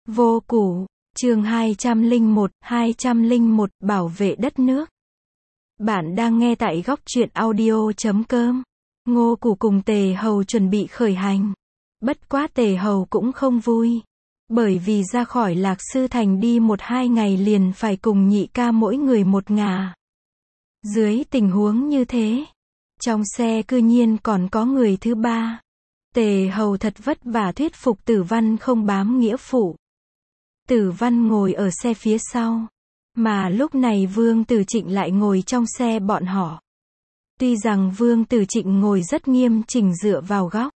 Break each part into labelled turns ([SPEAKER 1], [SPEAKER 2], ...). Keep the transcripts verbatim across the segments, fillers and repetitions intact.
[SPEAKER 1] Vô Củ, chương hai trăm lẻ một, hai trăm lẻ một, bảo vệ đất nước. Bạn đang nghe tại góc truyện audio chấm com. Ngô Củ cùng Tề Hầu chuẩn bị khởi hành. Bất quá Tề Hầu cũng không vui. Bởi vì ra khỏi Lạc Sư Thành đi một hai ngày liền phải cùng nhị ca mỗi người một ngả. Dưới tình huống như thế, trong xe cư nhiên còn có người thứ ba. Tề Hầu thật vất vả thuyết phục Tử Văn không bám nghĩa phụ. Tử Văn ngồi ở xe phía sau. Mà lúc này Vương Tử Trịnh lại ngồi trong xe bọn họ. Tuy rằng Vương Tử Trịnh ngồi rất nghiêm chỉnh dựa vào góc.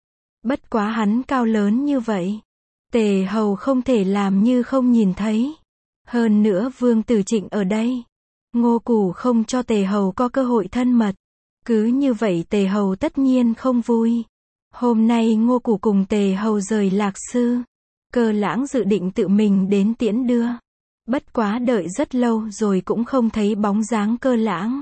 [SPEAKER 1] Bất quá hắn cao lớn như vậy. Tề Hầu không thể làm như không nhìn thấy. Hơn nữa Vương Tử Trịnh ở đây. Ngô Củ không cho Tề Hầu có cơ hội thân mật. Cứ như vậy Tề Hầu tất nhiên không vui. Hôm nay Ngô Củ cùng Tề Hầu rời Lạc Sư. Cơ Lãng dự định tự mình đến tiễn đưa. Bất quá đợi rất lâu rồi cũng không thấy bóng dáng Cơ Lãng.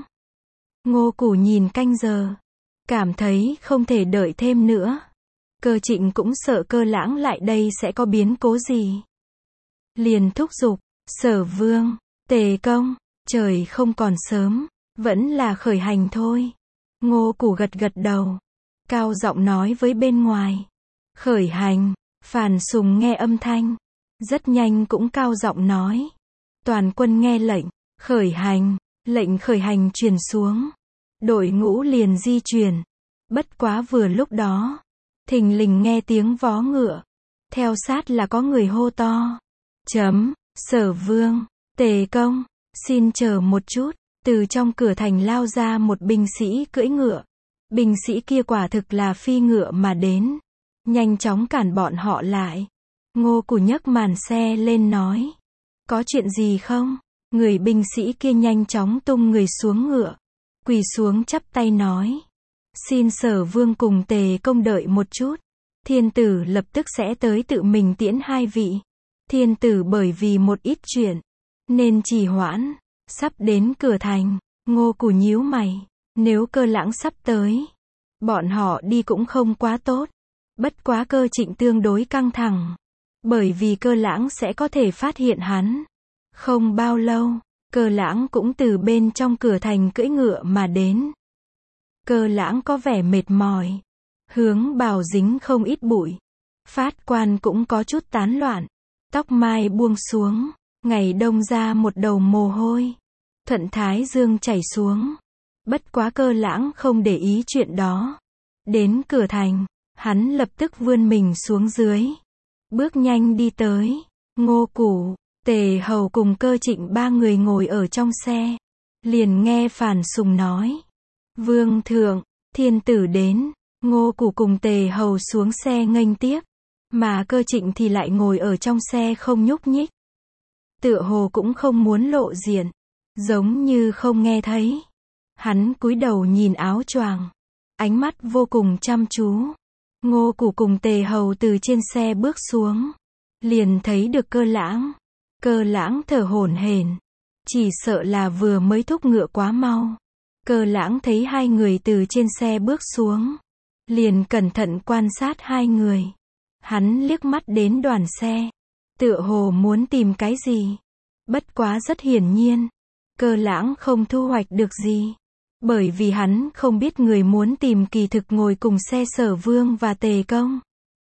[SPEAKER 1] Ngô Củ nhìn canh giờ. Cảm thấy không thể đợi thêm nữa. Cơ Trịnh cũng sợ Cơ Lãng lại đây sẽ có biến cố gì. Liền thúc giục, Sở Vương, Tề Công, trời không còn sớm, vẫn là khởi hành thôi. Ngô Củ gật gật đầu. Cao giọng nói với bên ngoài. Khởi hành. Phàn Sùng nghe âm thanh. Rất nhanh cũng cao giọng nói. Toàn quân nghe lệnh. Khởi hành. Lệnh khởi hành truyền xuống. Đội ngũ liền di chuyển. Bất quá vừa lúc đó. Thình lình nghe tiếng vó ngựa. Theo sát là có người hô to. Chấm. Sở Vương. Tề Công. Xin chờ một chút. Từ trong cửa thành lao ra một binh sĩ cưỡi ngựa. Binh sĩ kia quả thực là phi ngựa mà đến. Nhanh chóng cản bọn họ lại. Ngô Củ nhấc màn xe lên nói. Có chuyện gì không? Người binh sĩ kia nhanh chóng tung người xuống ngựa. Quỳ xuống chắp tay nói. Xin Sở Vương cùng Tề Công đợi một chút. Thiên tử lập tức sẽ tới tự mình tiễn hai vị. Thiên tử bởi vì một ít chuyện. Nên trì hoãn. Sắp đến cửa thành. Ngô Củ nhíu mày. Nếu Cơ Lãng sắp tới. Bọn họ đi cũng không quá tốt. Bất quá Cơ Trịnh tương đối căng thẳng. Bởi vì Cơ Lãng sẽ có thể phát hiện hắn. Không bao lâu, Cơ Lãng cũng từ bên trong cửa thành cưỡi ngựa mà đến. Cơ Lãng có vẻ mệt mỏi. Hướng bào dính không ít bụi. Phát quan cũng có chút tán loạn. Tóc mai buông xuống. Ngày đông ra một đầu mồ hôi. Thuận thái dương chảy xuống. Bất quá Cơ Lãng không để ý chuyện đó. Đến cửa thành. Hắn lập tức vươn mình xuống dưới. Bước nhanh đi tới. Ngô Củ, Tề Hầu cùng Cơ Trịnh ba người ngồi ở trong xe. Liền nghe Phàn Sùng nói. Vương thượng, thiên tử đến. Ngô Củ cùng Tề Hầu xuống xe nghênh tiếp. Mà Cơ Trịnh thì lại ngồi ở trong xe không nhúc nhích. Tựa hồ cũng không muốn lộ diện. Giống như không nghe thấy. Hắn cúi đầu nhìn áo choàng. Ánh mắt vô cùng chăm chú. Ngô Củ cùng Tề Hầu từ trên xe bước xuống. Liền thấy được Cơ Lãng. Cơ Lãng thở hổn hển. Chỉ sợ là vừa mới thúc ngựa quá mau. Cơ Lãng thấy hai người từ trên xe bước xuống. Liền cẩn thận quan sát hai người. Hắn liếc mắt đến đoàn xe. Tựa hồ muốn tìm cái gì. Bất quá rất hiển nhiên. Cơ Lãng không thu hoạch được gì. Bởi vì hắn không biết người muốn tìm kỳ thực ngồi cùng xe Sở Vương và Tề Công.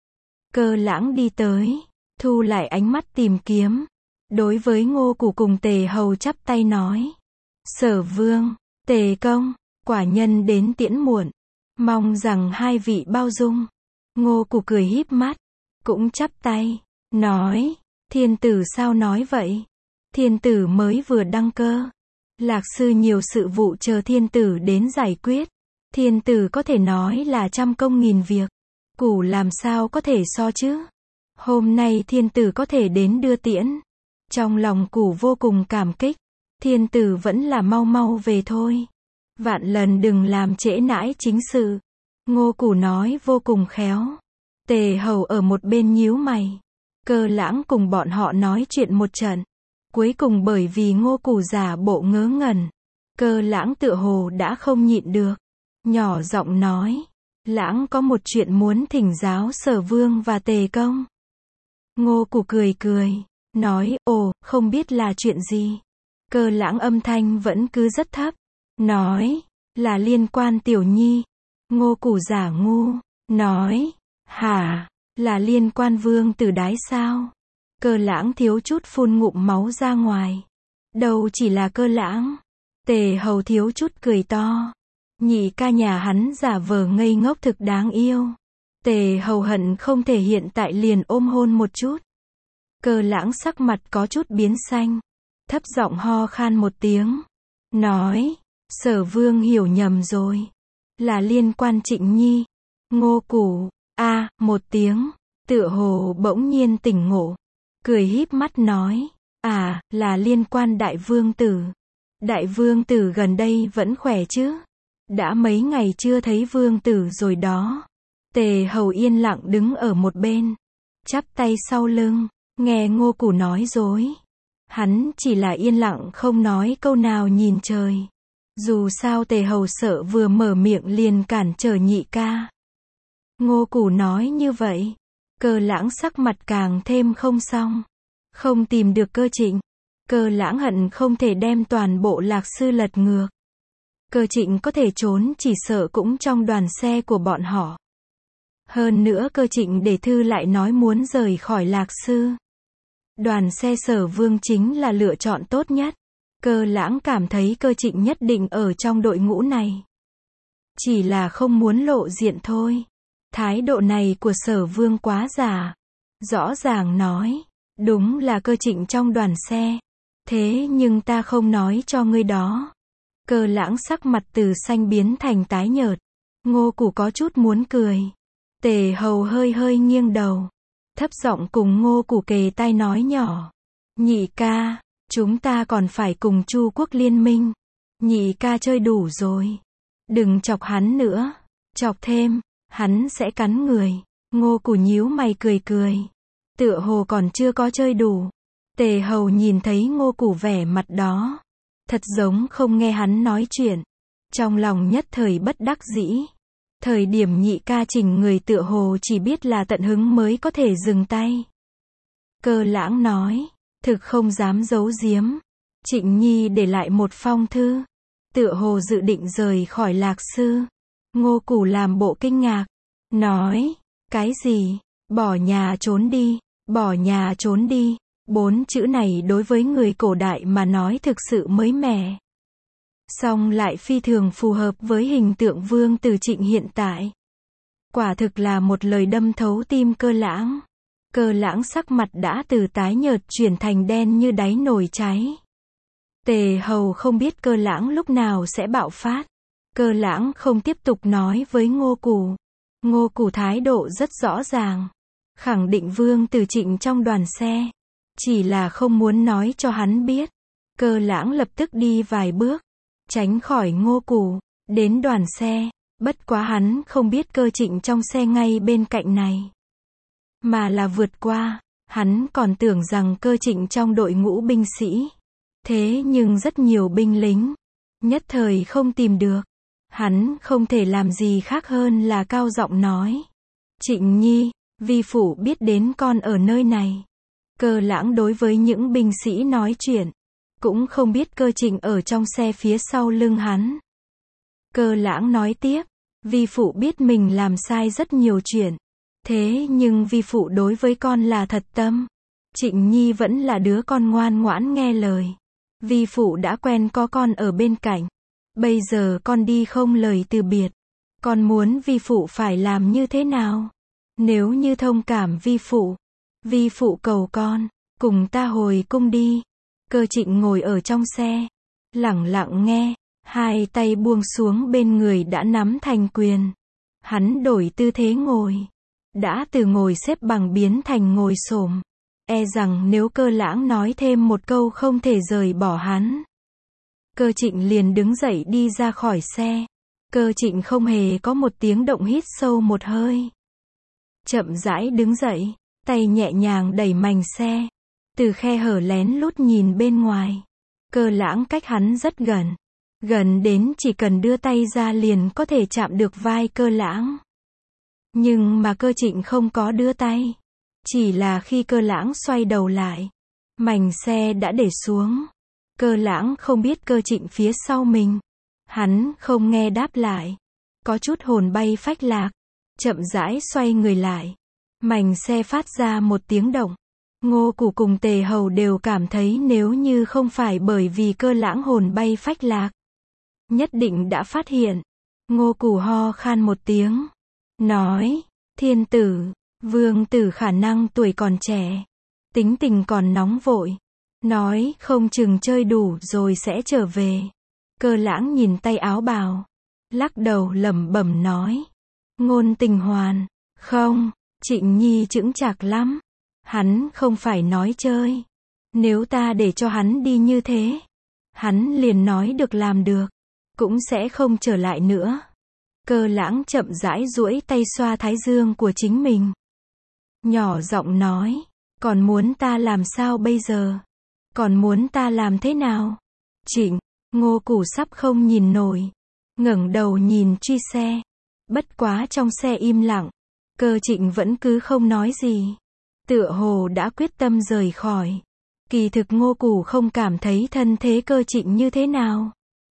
[SPEAKER 1] Cơ Lãng đi tới, thu lại ánh mắt tìm kiếm. Đối với Ngô Củ cùng Tề Hầu chắp tay nói. Sở Vương, Tề Công, quả nhân đến tiễn muộn. Mong rằng hai vị bao dung. Ngô Củ cười híp mắt, cũng chắp tay, nói. Thiên tử sao nói vậy? Thiên tử mới vừa đăng cơ. Lạc Sư nhiều sự vụ chờ thiên tử đến giải quyết. Thiên tử có thể nói là trăm công nghìn việc. Củ làm sao có thể so chứ? Hôm nay thiên tử có thể đến đưa tiễn. Trong lòng Củ vô cùng cảm kích. Thiên tử vẫn là mau mau về thôi. Vạn lần đừng làm trễ nãi chính sự. Ngô Củ nói vô cùng khéo. Tề Hầu ở một bên nhíu mày. Cơ Lãng cùng bọn họ nói chuyện một trận. Cuối cùng bởi vì Ngô Củ giả bộ ngớ ngẩn. Cơ Lãng tựa hồ đã không nhịn được. Nhỏ giọng nói. Lãng có một chuyện muốn thỉnh giáo Sở Vương và Tề Công. Ngô Củ cười cười, nói, ồ, không biết là chuyện gì. Cơ Lãng âm thanh vẫn cứ rất thấp, nói, là liên quan Tiểu Nhi. Ngô Củ giả ngu, nói, hả, là liên quan Vương Tử Đái sao? Cơ Lãng thiếu chút phun ngụm máu ra ngoài. Đâu chỉ là Cơ Lãng. Tề Hầu thiếu chút cười to. Nhị ca nhà hắn giả vờ ngây ngốc thực đáng yêu. Tề Hầu hận không thể hiện tại liền ôm hôn một chút. Cơ Lãng sắc mặt có chút biến xanh, thấp giọng ho khan một tiếng, nói, Sở Vương hiểu nhầm rồi, là liên quan Trịnh Nhi. Ngô Củ, a, một tiếng, tựa hồ bỗng nhiên tỉnh ngộ, cười híp mắt nói, à, là liên quan Đại Vương Tử. Đại Vương Tử gần đây vẫn khỏe chứ? Đã mấy ngày chưa thấy Vương Tử rồi đó. Tề Hầu yên lặng đứng ở một bên, chắp tay sau lưng, nghe Ngô Củ nói dối. Hắn chỉ là yên lặng không nói câu nào nhìn trời. Dù sao Tề Hầu sợ vừa mở miệng liền cản trở nhị ca. Ngô Củ nói như vậy, Cơ Lãng sắc mặt càng thêm không xong. Không tìm được Cơ Trịnh. Cơ Lãng hận không thể đem toàn bộ Lạc Sư lật ngược. Cơ Trịnh có thể trốn chỉ sợ cũng trong đoàn xe của bọn họ. Hơn nữa Cơ Trịnh để thư lại nói muốn rời khỏi Lạc Sư. Đoàn xe Sở Vương chính là lựa chọn tốt nhất. Cơ Lãng cảm thấy Cơ Trịnh nhất định ở trong đội ngũ này. Chỉ là không muốn lộ diện thôi. Thái độ này của Sở Vương quá giả. Rõ ràng nói, đúng là Cơ Trịnh trong đoàn xe. Thế nhưng ta không nói cho ngươi đó. Cơ Lãng sắc mặt từ xanh biến thành tái nhợt. Ngô Củ có chút muốn cười. Tề Hầu hơi hơi nghiêng đầu, thấp giọng cùng Ngô Củ kề tai nói nhỏ, nhị ca, chúng ta còn phải cùng Chu quốc liên minh. Nhị ca chơi đủ rồi, đừng chọc hắn nữa, chọc thêm, hắn sẽ cắn người. Ngô Củ nhíu mày cười cười, tựa hồ còn chưa có chơi đủ. Tề Hầu nhìn thấy Ngô Củ vẻ mặt đó, thật giống không nghe hắn nói chuyện, trong lòng nhất thời bất đắc dĩ. Thời điểm nhị ca chỉnh người tựa hồ chỉ biết là tận hứng mới có thể dừng tay. Cơ Lãng nói, thực không dám giấu giếm. Trịnh Nhi để lại một phong thư, tựa hồ dự định rời khỏi Lạc Sư. Ngô Củ làm bộ kinh ngạc, nói, cái gì, bỏ nhà trốn đi, bỏ nhà trốn đi. Bốn chữ này đối với người cổ đại mà nói thực sự mới mẻ. Song lại phi thường phù hợp với hình tượng Vương Tử Trịnh hiện tại. Quả thực là một lời đâm thấu tim Cơ Lãng. Cơ Lãng sắc mặt đã từ tái nhợt chuyển thành đen như đáy nồi cháy. Tề Hầu không biết Cơ Lãng lúc nào sẽ bạo phát. Cơ Lãng không tiếp tục nói với Ngô Củ. Ngô Củ thái độ rất rõ ràng, khẳng định Vương Tử Trịnh trong đoàn xe, chỉ là không muốn nói cho hắn biết. Cơ Lãng lập tức đi vài bước, tránh khỏi Ngô Củ, đến đoàn xe, bất quá hắn không biết Cơ Trịnh trong xe ngay bên cạnh này, mà là vượt qua. Hắn còn tưởng rằng Cơ Trịnh trong đội ngũ binh sĩ, thế nhưng rất nhiều binh lính, nhất thời không tìm được. Hắn không thể làm gì khác hơn là cao giọng nói, Trịnh Nhi, vi phụ biết đến con ở nơi này. Cơ Lãng đối với những binh sĩ nói chuyện, cũng không biết Cơ Trịnh ở trong xe phía sau lưng hắn. Cơ Lãng nói tiếp, vi phụ biết mình làm sai rất nhiều chuyện, thế nhưng vi phụ đối với con là thật tâm. Trịnh Nhi vẫn là đứa con ngoan ngoãn nghe lời. Vi phụ đã quen có con ở bên cạnh. Bây giờ con đi không lời từ biệt. Con muốn vi phụ phải làm như thế nào? Nếu như thông cảm vi phụ, vi phụ cầu con, cùng ta hồi cung đi. Cơ Trịnh ngồi ở trong xe, lẳng lặng nghe, hai tay buông xuống bên người đã nắm thành quyền. Hắn đổi tư thế ngồi, đã từ ngồi xếp bằng biến thành ngồi xổm. E rằng nếu Cơ Lãng nói thêm một câu không thể rời bỏ hắn, Cơ Trịnh liền đứng dậy đi ra khỏi xe. Cơ Trịnh không hề có một tiếng động, hít sâu một hơi, chậm rãi đứng dậy, tay nhẹ nhàng đẩy mành xe, từ khe hở lén lút nhìn bên ngoài. Cơ Lãng cách hắn rất gần, gần đến chỉ cần đưa tay ra liền có thể chạm được vai Cơ Lãng. Nhưng mà Cơ Trịnh không có đưa tay. Chỉ là khi Cơ Lãng xoay đầu lại, mành xe đã để xuống. Cơ Lãng không biết Cơ Trịnh phía sau mình. Hắn không nghe đáp lại. Có chút hồn bay phách lạc. Chậm rãi xoay người lại. Mành xe phát ra một tiếng động. Ngô Củ cùng Tề Hầu đều cảm thấy nếu như không phải bởi vì Cơ Lãng hồn bay phách lạc, nhất định đã phát hiện. Ngô Củ ho khan một tiếng. Nói, thiên tử, vương tử khả năng tuổi còn trẻ. Tính tình còn nóng vội. Nói không chừng chơi đủ rồi sẽ trở về. Cơ Lãng nhìn tay áo bào. Lắc đầu lẩm bẩm nói. Ngôn Tình Hoàn, không, Trịnh Nhi chững chạc lắm. Hắn không phải nói chơi. Nếu ta để cho hắn đi như thế, hắn liền nói được làm được, cũng sẽ không trở lại nữa. Cơ Lãng chậm rãi duỗi tay xoa thái dương của chính mình. Nhỏ giọng nói, còn muốn ta làm sao bây giờ? Còn muốn ta làm thế nào? Trịnh, Ngô Củ sắp không nhìn nổi. Ngẩng đầu nhìn truy xe. Bất quá trong xe im lặng. Cơ Trịnh vẫn cứ không nói gì. Tựa hồ đã quyết tâm rời khỏi. Kỳ thực Ngô Củ không cảm thấy thân thế Cơ Trịnh như thế nào.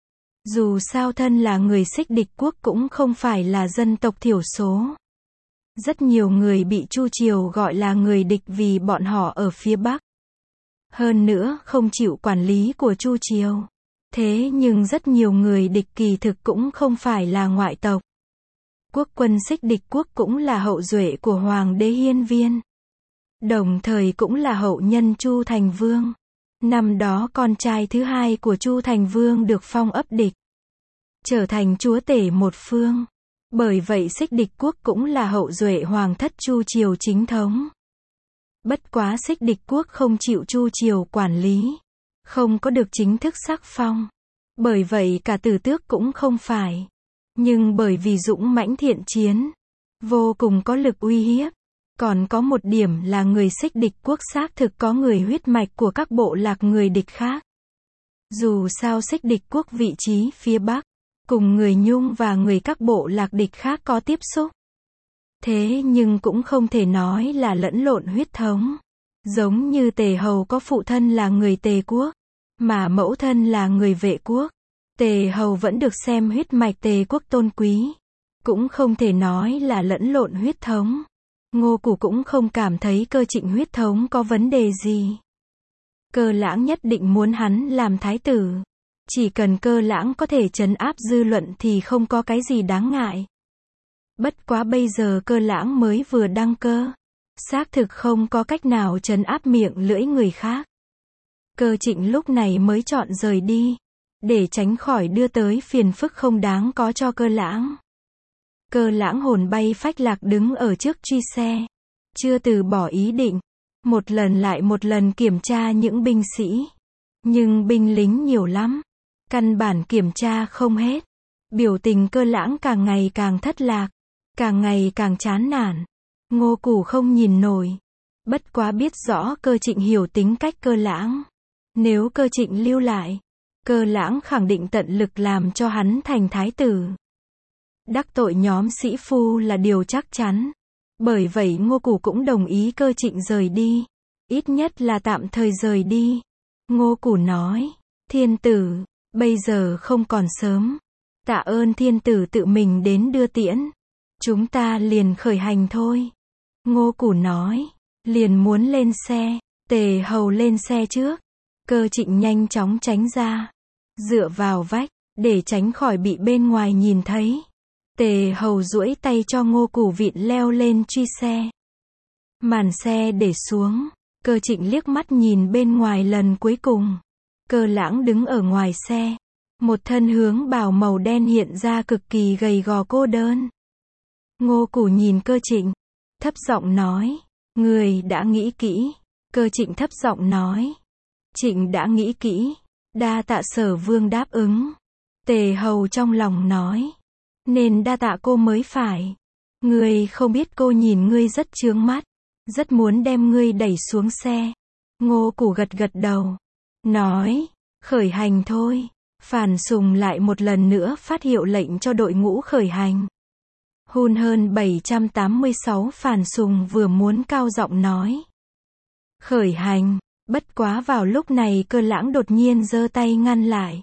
[SPEAKER 1] Dù sao thân là người Xích Địch quốc cũng không phải là dân tộc thiểu số. Rất nhiều người bị Chu Triều gọi là người địch vì bọn họ ở phía Bắc. Hơn nữa không chịu quản lý của Chu Triều. Thế nhưng rất nhiều người địch kỳ thực cũng không phải là ngoại tộc. Quốc quân Xích Địch quốc cũng là hậu duệ của Hoàng đế Hiên Viên. Đồng thời cũng là hậu nhân Chu Thành Vương. Năm đó con trai thứ hai của Chu Thành Vương được phong ấp địch, trở thành chúa tể một phương. Bởi vậy Xích Địch quốc cũng là hậu duệ hoàng thất Chu Triều chính thống. Bất quá Xích Địch quốc không chịu Chu Triều quản lý, không có được chính thức sắc phong. Bởi vậy cả tử tước cũng không phải. Nhưng bởi vì dũng mãnh thiện chiến, vô cùng có lực uy hiếp. Còn có một điểm là người Xích Địch quốc xác thực có người huyết mạch của các bộ lạc người địch khác. Dù sao Xích Địch quốc vị trí phía Bắc, cùng người Nhung và người các bộ lạc địch khác có tiếp xúc. Thế nhưng cũng không thể nói là lẫn lộn huyết thống. Giống như Tề Hầu có phụ thân là người Tề quốc, mà mẫu thân là người Vệ quốc. Tề Hầu vẫn được xem huyết mạch Tề quốc tôn quý. Cũng không thể nói là lẫn lộn huyết thống. Ngô Củ cũng không cảm thấy Cơ Trịnh huyết thống có vấn đề gì. Cơ Lãng nhất định muốn hắn làm thái tử. Chỉ cần Cơ Lãng có thể trấn áp dư luận thì không có cái gì đáng ngại. Bất quá bây giờ Cơ Lãng mới vừa đăng cơ. Xác thực không có cách nào trấn áp miệng lưỡi người khác. Cơ Trịnh lúc này mới chọn rời đi, để tránh khỏi đưa tới phiền phức không đáng có cho Cơ Lãng. Cơ Lãng hồn bay phách lạc đứng ở trước truy xe. Chưa từ bỏ ý định. Một lần lại một lần kiểm tra những binh sĩ. Nhưng binh lính nhiều lắm. Căn bản kiểm tra không hết. Biểu tình Cơ Lãng càng ngày càng thất lạc. Càng ngày càng chán nản. Ngô Củ không nhìn nổi. Bất quá biết rõ Cơ Trịnh hiểu tính cách Cơ Lãng. Nếu Cơ Trịnh lưu lại, Cơ Lãng khẳng định tận lực làm cho hắn thành thái tử. Đắc tội nhóm sĩ phu là điều chắc chắn. Bởi vậy Ngô Củ cũng đồng ý Cơ Trịnh rời đi. Ít nhất là tạm thời rời đi. Ngô Củ nói, thiên tử, bây giờ không còn sớm. Tạ ơn thiên tử tự mình đến đưa tiễn. Chúng ta liền khởi hành thôi. Ngô Củ nói, liền muốn lên xe. Tề Hầu lên xe trước. Cơ Trịnh nhanh chóng tránh ra. Dựa vào vách, để tránh khỏi bị bên ngoài nhìn thấy. Tề Hầu duỗi tay cho Ngô Củ vịn leo lên truy xe. Màn xe để xuống. Cơ Trịnh liếc mắt nhìn bên ngoài lần cuối cùng. Cơ Lãng đứng ở ngoài xe. Một thân hướng bào màu đen hiện ra cực kỳ gầy gò cô đơn. Ngô Củ nhìn Cơ Trịnh. Thấp giọng nói. Người đã nghĩ kỹ. Cơ Trịnh thấp giọng nói. Trịnh đã nghĩ kỹ. Đa tạ Sở Vương đáp ứng. Tề Hầu trong lòng nói. Nên đa tạ cô mới phải. Ngươi không biết cô nhìn ngươi rất chướng mắt. Rất muốn đem ngươi đẩy xuống xe. Ngô Củ gật gật đầu. Nói. Khởi hành thôi. Phàn Sùng lại một lần nữa phát hiệu lệnh cho đội ngũ khởi hành. Hun hơn bảy trăm tám mươi sáu Phàn Sùng vừa muốn cao giọng nói. Khởi hành, bất quá vào lúc này Cơ Lãng đột nhiên giơ tay ngăn lại.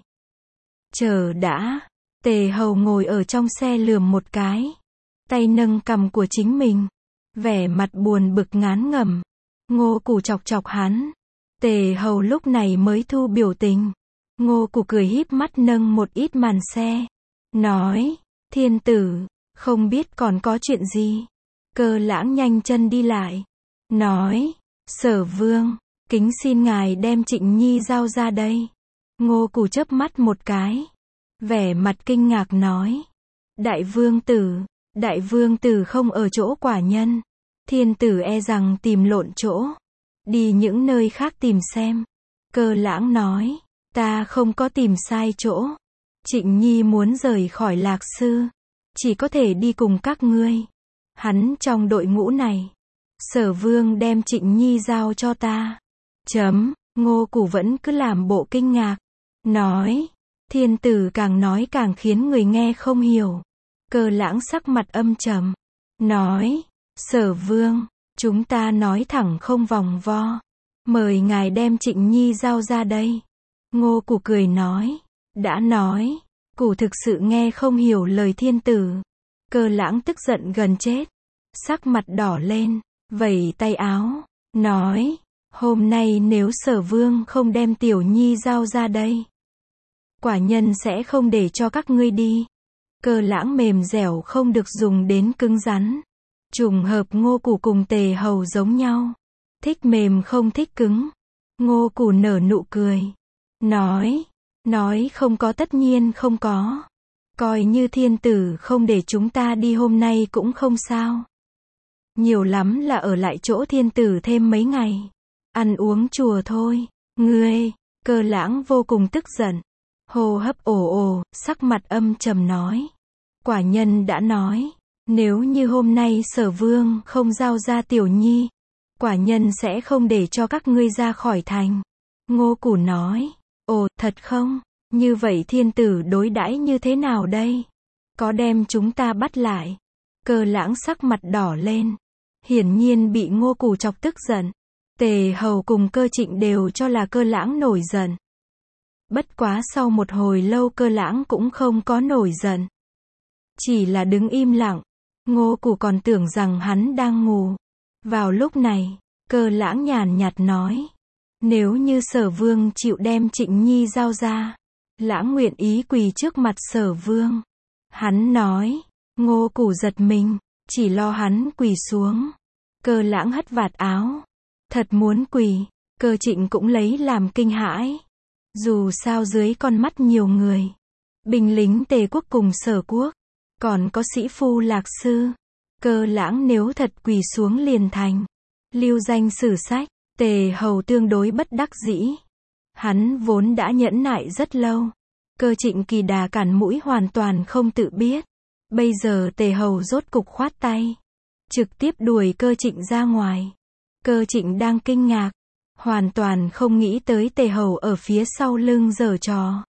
[SPEAKER 1] Chờ đã, Tề Hầu ngồi ở trong xe lườm một cái. Tay nâng cằm của chính mình. Vẻ mặt buồn bực ngán ngẩm. Ngô Củ chọc chọc hắn. Tề Hầu lúc này mới thu biểu tình. Ngô Củ cười híp mắt nâng một ít màn xe. Nói, thiên tử, không biết còn có chuyện gì. Cơ Lãng nhanh chân đi lại. Nói, Sở Vương, kính xin ngài đem Trịnh Nhi giao ra đây. Ngô Củ chớp mắt một cái. Vẻ mặt kinh ngạc nói. Đại vương tử, đại vương tử không ở chỗ quả nhân. Thiên tử e rằng tìm lộn chỗ. Đi những nơi khác tìm xem. Cơ Lãng nói. Ta không có tìm sai chỗ. Trịnh Nhi muốn rời khỏi Lạc Sư. Chỉ có thể đi cùng các ngươi. Hắn trong đội ngũ này. Sở Vương đem Trịnh Nhi giao cho ta. Chấm, Ngô Củ vẫn cứ làm bộ kinh ngạc. Nói. Thiên tử càng nói càng khiến người nghe không hiểu. Cơ Lãng sắc mặt âm trầm. Nói. Sở Vương, chúng ta nói thẳng không vòng vo. Mời ngài đem Trịnh Nhi giao ra đây. Ngô Củ cười nói. Đã nói. Củ thực sự nghe không hiểu lời thiên tử. Cơ Lãng tức giận gần chết. Sắc mặt đỏ lên. Vẩy tay áo. Nói. Hôm nay nếu Sở Vương không đem Tiểu Nhi giao ra đây. Quả nhân sẽ không để cho các ngươi đi. Cơ Lãng mềm dẻo không được dùng đến cứng rắn. Trùng hợp Ngô Củ cùng Tề Hầu giống nhau. Thích mềm không thích cứng. Ngô Củ nở nụ cười. Nói. Nói không có tất nhiên không có. Coi như thiên tử không để chúng ta đi hôm nay cũng không sao. Nhiều lắm là ở lại chỗ thiên tử thêm mấy ngày. Ăn uống chùa thôi. Ngươi, Cơ Lãng vô cùng tức giận. Hô hấp ồ ồ, sắc mặt âm trầm nói. Quả nhân đã nói. Nếu như hôm nay Sở Vương không giao ra Tiểu Nhi. Quả nhân sẽ không để cho các ngươi ra khỏi thành. Ngô Củ nói. Ồ, thật không? Như vậy thiên tử đối đãi như thế nào đây? Có đem chúng ta bắt lại? Cơ Lãng sắc mặt đỏ lên. Hiển nhiên bị Ngô Củ chọc tức giận. Tề Hầu cùng Cơ Trịnh đều cho là Cơ Lãng nổi giận. Bất quá sau một hồi lâu Cơ Lãng cũng không có nổi giận. Chỉ là đứng im lặng. Ngô Củ còn tưởng rằng hắn đang ngủ. Vào lúc này, Cơ Lãng nhàn nhạt nói. Nếu như Sở Vương chịu đem Trịnh Nhi giao ra. Lãng nguyện ý quỳ trước mặt Sở Vương. Hắn nói. Ngô Củ giật mình. Chỉ lo hắn quỳ xuống. Cơ Lãng hất vạt áo. Thật muốn quỳ. Cơ Trịnh cũng lấy làm kinh hãi. Dù sao dưới con mắt nhiều người. Binh lính Tề quốc cùng Sở quốc. Còn có sĩ phu Lạc Sư. Cơ Lãng nếu thật quỳ xuống liền thành. Lưu danh sử sách. Tề Hầu tương đối bất đắc dĩ. Hắn vốn đã nhẫn nại rất lâu. Cơ Trịnh kỳ đà cản mũi hoàn toàn không tự biết. Bây giờ Tề Hầu rốt cục khoát tay. Trực tiếp đuổi Cơ Trịnh ra ngoài. Cơ Trịnh đang kinh ngạc. Hoàn toàn không nghĩ tới Tề Hầu ở phía sau lưng giở trò.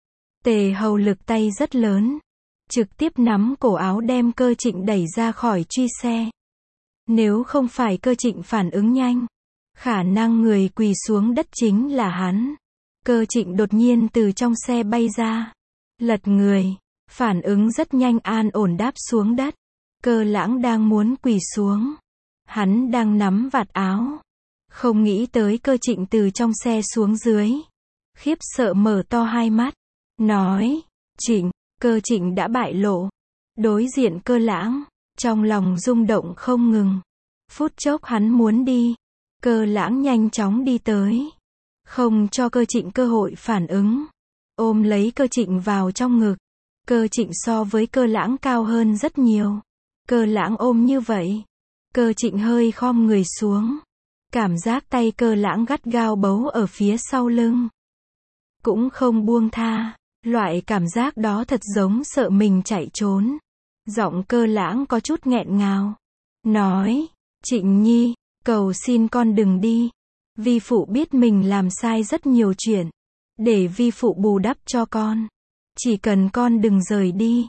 [SPEAKER 1] Tề Hầu lực tay rất lớn. Trực tiếp nắm cổ áo đem Cơ Trịnh đẩy ra khỏi truy xe. Nếu không phải Cơ Trịnh phản ứng nhanh. Khả năng người quỳ xuống đất chính là hắn. Cơ Trịnh đột nhiên từ trong xe bay ra. Lật người. Phản ứng rất nhanh an ổn đáp xuống đất. Cơ Lãng đang muốn quỳ xuống. Hắn đang nắm vạt áo. Không nghĩ tới Cơ Trịnh từ trong xe xuống dưới. Khiếp sợ mở to hai mắt. Nói. Trịnh. Cơ Trịnh đã bại lộ. Đối diện Cơ Lãng. Trong lòng rung động không ngừng. Phút chốc hắn muốn đi. Cơ Lãng nhanh chóng đi tới. Không cho Cơ Trịnh cơ hội phản ứng. Ôm lấy Cơ Trịnh vào trong ngực. Cơ Trịnh so với Cơ Lãng cao hơn rất nhiều. Cơ Lãng ôm như vậy. Cơ Trịnh hơi khom người xuống. Cảm giác tay Cơ Lãng gắt gao bấu ở phía sau lưng. Cũng không buông tha. Loại cảm giác đó thật giống sợ mình chạy trốn. Giọng Cơ Lãng có chút nghẹn ngào. Nói. Trịnh Nhi. Cầu xin con đừng đi. Vi phụ biết mình làm sai rất nhiều chuyện. Để vi phụ bù đắp cho con. Chỉ cần con đừng rời đi.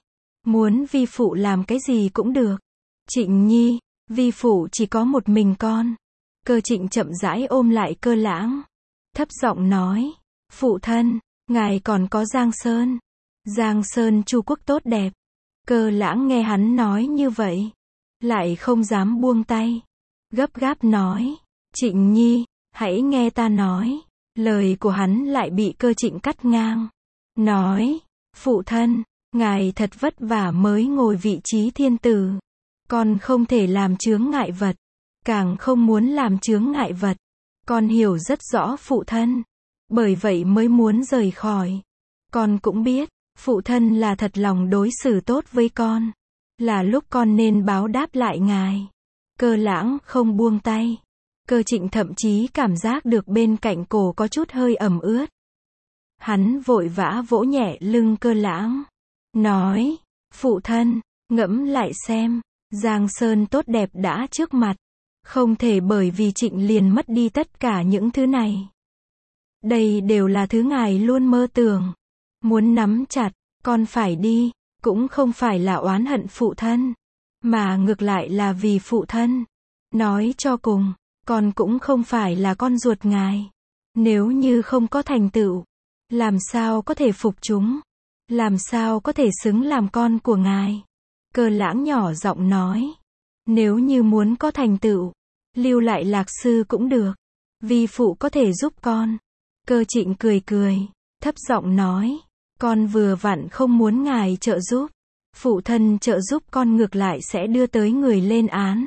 [SPEAKER 1] Muốn vi phụ làm cái gì cũng được. Trịnh Nhi, vi phụ chỉ có một mình con. Cơ Trịnh chậm rãi ôm lại Cơ Lãng. Thấp giọng nói, phụ thân, ngài còn có Giang Sơn. Giang Sơn Chu quốc tốt đẹp. Cơ Lãng nghe hắn nói như vậy, lại không dám buông tay. Gấp gáp nói, Trịnh Nhi, hãy nghe ta nói. Lời của hắn lại bị Cơ Trịnh cắt ngang. Nói, phụ thân, ngài thật vất vả mới ngồi vị trí thiên tử. Con không thể làm chướng ngại vật. Càng không muốn làm chướng ngại vật. Con hiểu rất rõ phụ thân. Bởi vậy mới muốn rời khỏi. Con cũng biết, phụ thân là thật lòng đối xử tốt với con. Là lúc con nên báo đáp lại ngài. Cơ Lãng không buông tay. Cơ Trịnh thậm chí cảm giác được bên cạnh cổ có chút hơi ẩm ướt. Hắn vội vã vỗ nhẹ lưng Cơ Lãng. Nói, phụ thân, ngẫm lại xem, Giang Sơn tốt đẹp đã trước mặt. Không thể bởi vì Trịnh liền mất đi tất cả những thứ này. Đây đều là thứ ngài luôn mơ tưởng. Muốn nắm chặt, con phải đi, cũng không phải là oán hận phụ thân, mà ngược lại là vì phụ thân. Nói cho cùng, con cũng không phải là con ruột ngài. Nếu như không có thành tựu, làm sao có thể phục chúng? Làm sao có thể xứng làm con của ngài? Cơ Lãng nhỏ giọng nói. Nếu như muốn có thành tựu, lưu lại Lạc sư cũng được. Vi phụ có thể giúp con. Cơ Trịnh cười cười, thấp giọng nói. Con vừa vặn không muốn ngài trợ giúp. Phụ thân trợ giúp con ngược lại sẽ đưa tới người lên án.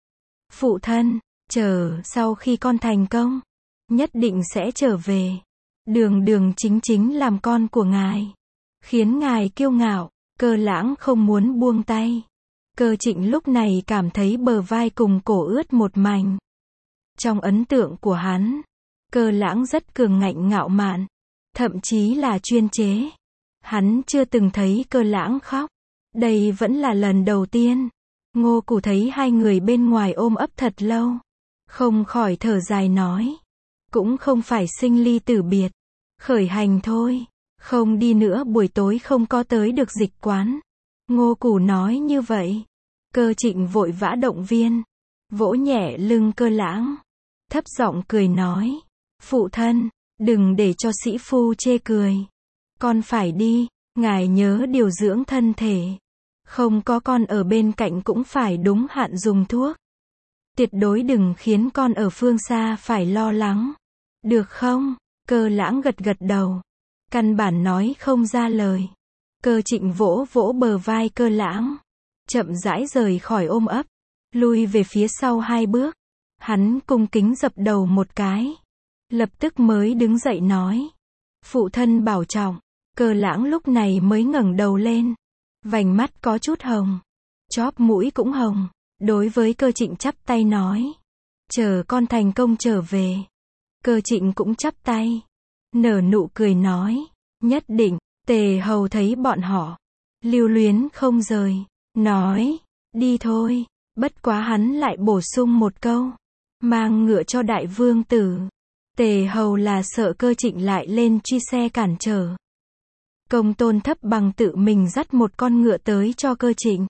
[SPEAKER 1] Phụ thân, chờ sau khi con thành công, nhất định sẽ trở về. Đường đường chính chính làm con của ngài. Khiến ngài kiêu ngạo. Cơ Lãng không muốn buông tay. Cơ Trịnh lúc này cảm thấy bờ vai cùng cổ ướt một mảnh. Trong ấn tượng của hắn, Cơ Lãng rất cường ngạnh ngạo mạn, thậm chí là chuyên chế. Hắn chưa từng thấy Cơ Lãng khóc. Đây vẫn là lần đầu tiên. Ngô Củ thấy hai người bên ngoài ôm ấp thật lâu, không khỏi thở dài nói. Cũng không phải sinh ly tử biệt. Khởi hành thôi. Không đi nữa buổi tối không có tới được dịch quán. Ngô Củ nói như vậy. Cơ Trịnh vội vã động viên, vỗ nhẹ lưng Cơ Lãng, thấp giọng cười nói. Phụ thân, đừng để cho sĩ phu chê cười. Con phải đi, ngài nhớ điều dưỡng thân thể. Không có con ở bên cạnh cũng phải đúng hạn dùng thuốc. Tuyệt đối đừng khiến con ở phương xa phải lo lắng. Được không? Cơ Lãng gật gật đầu. Căn bản nói không ra lời. Cơ Trịnh vỗ vỗ bờ vai Cơ Lãng, chậm rãi rời khỏi ôm ấp, lui về phía sau hai bước. Hắn cung kính dập đầu một cái, lập tức mới đứng dậy nói. Phụ thân bảo trọng. Cơ Lãng lúc này mới ngẩng đầu lên. Vành mắt có chút hồng, chóp mũi cũng hồng. Đối với Cơ Trịnh chắp tay nói. Chờ con thành công trở về. Cơ Trịnh cũng chắp tay, nở nụ cười nói. Nhất định. Tề Hầu thấy bọn họ lưu luyến không rời, nói. Đi thôi. Bất quá hắn lại bổ sung một câu. Mang ngựa cho đại vương tử. Tề Hầu là sợ Cơ Trịnh lại lên truy xe cản trở. Công Tôn Thấp Bằng tự mình dắt một con ngựa tới cho Cơ Trịnh.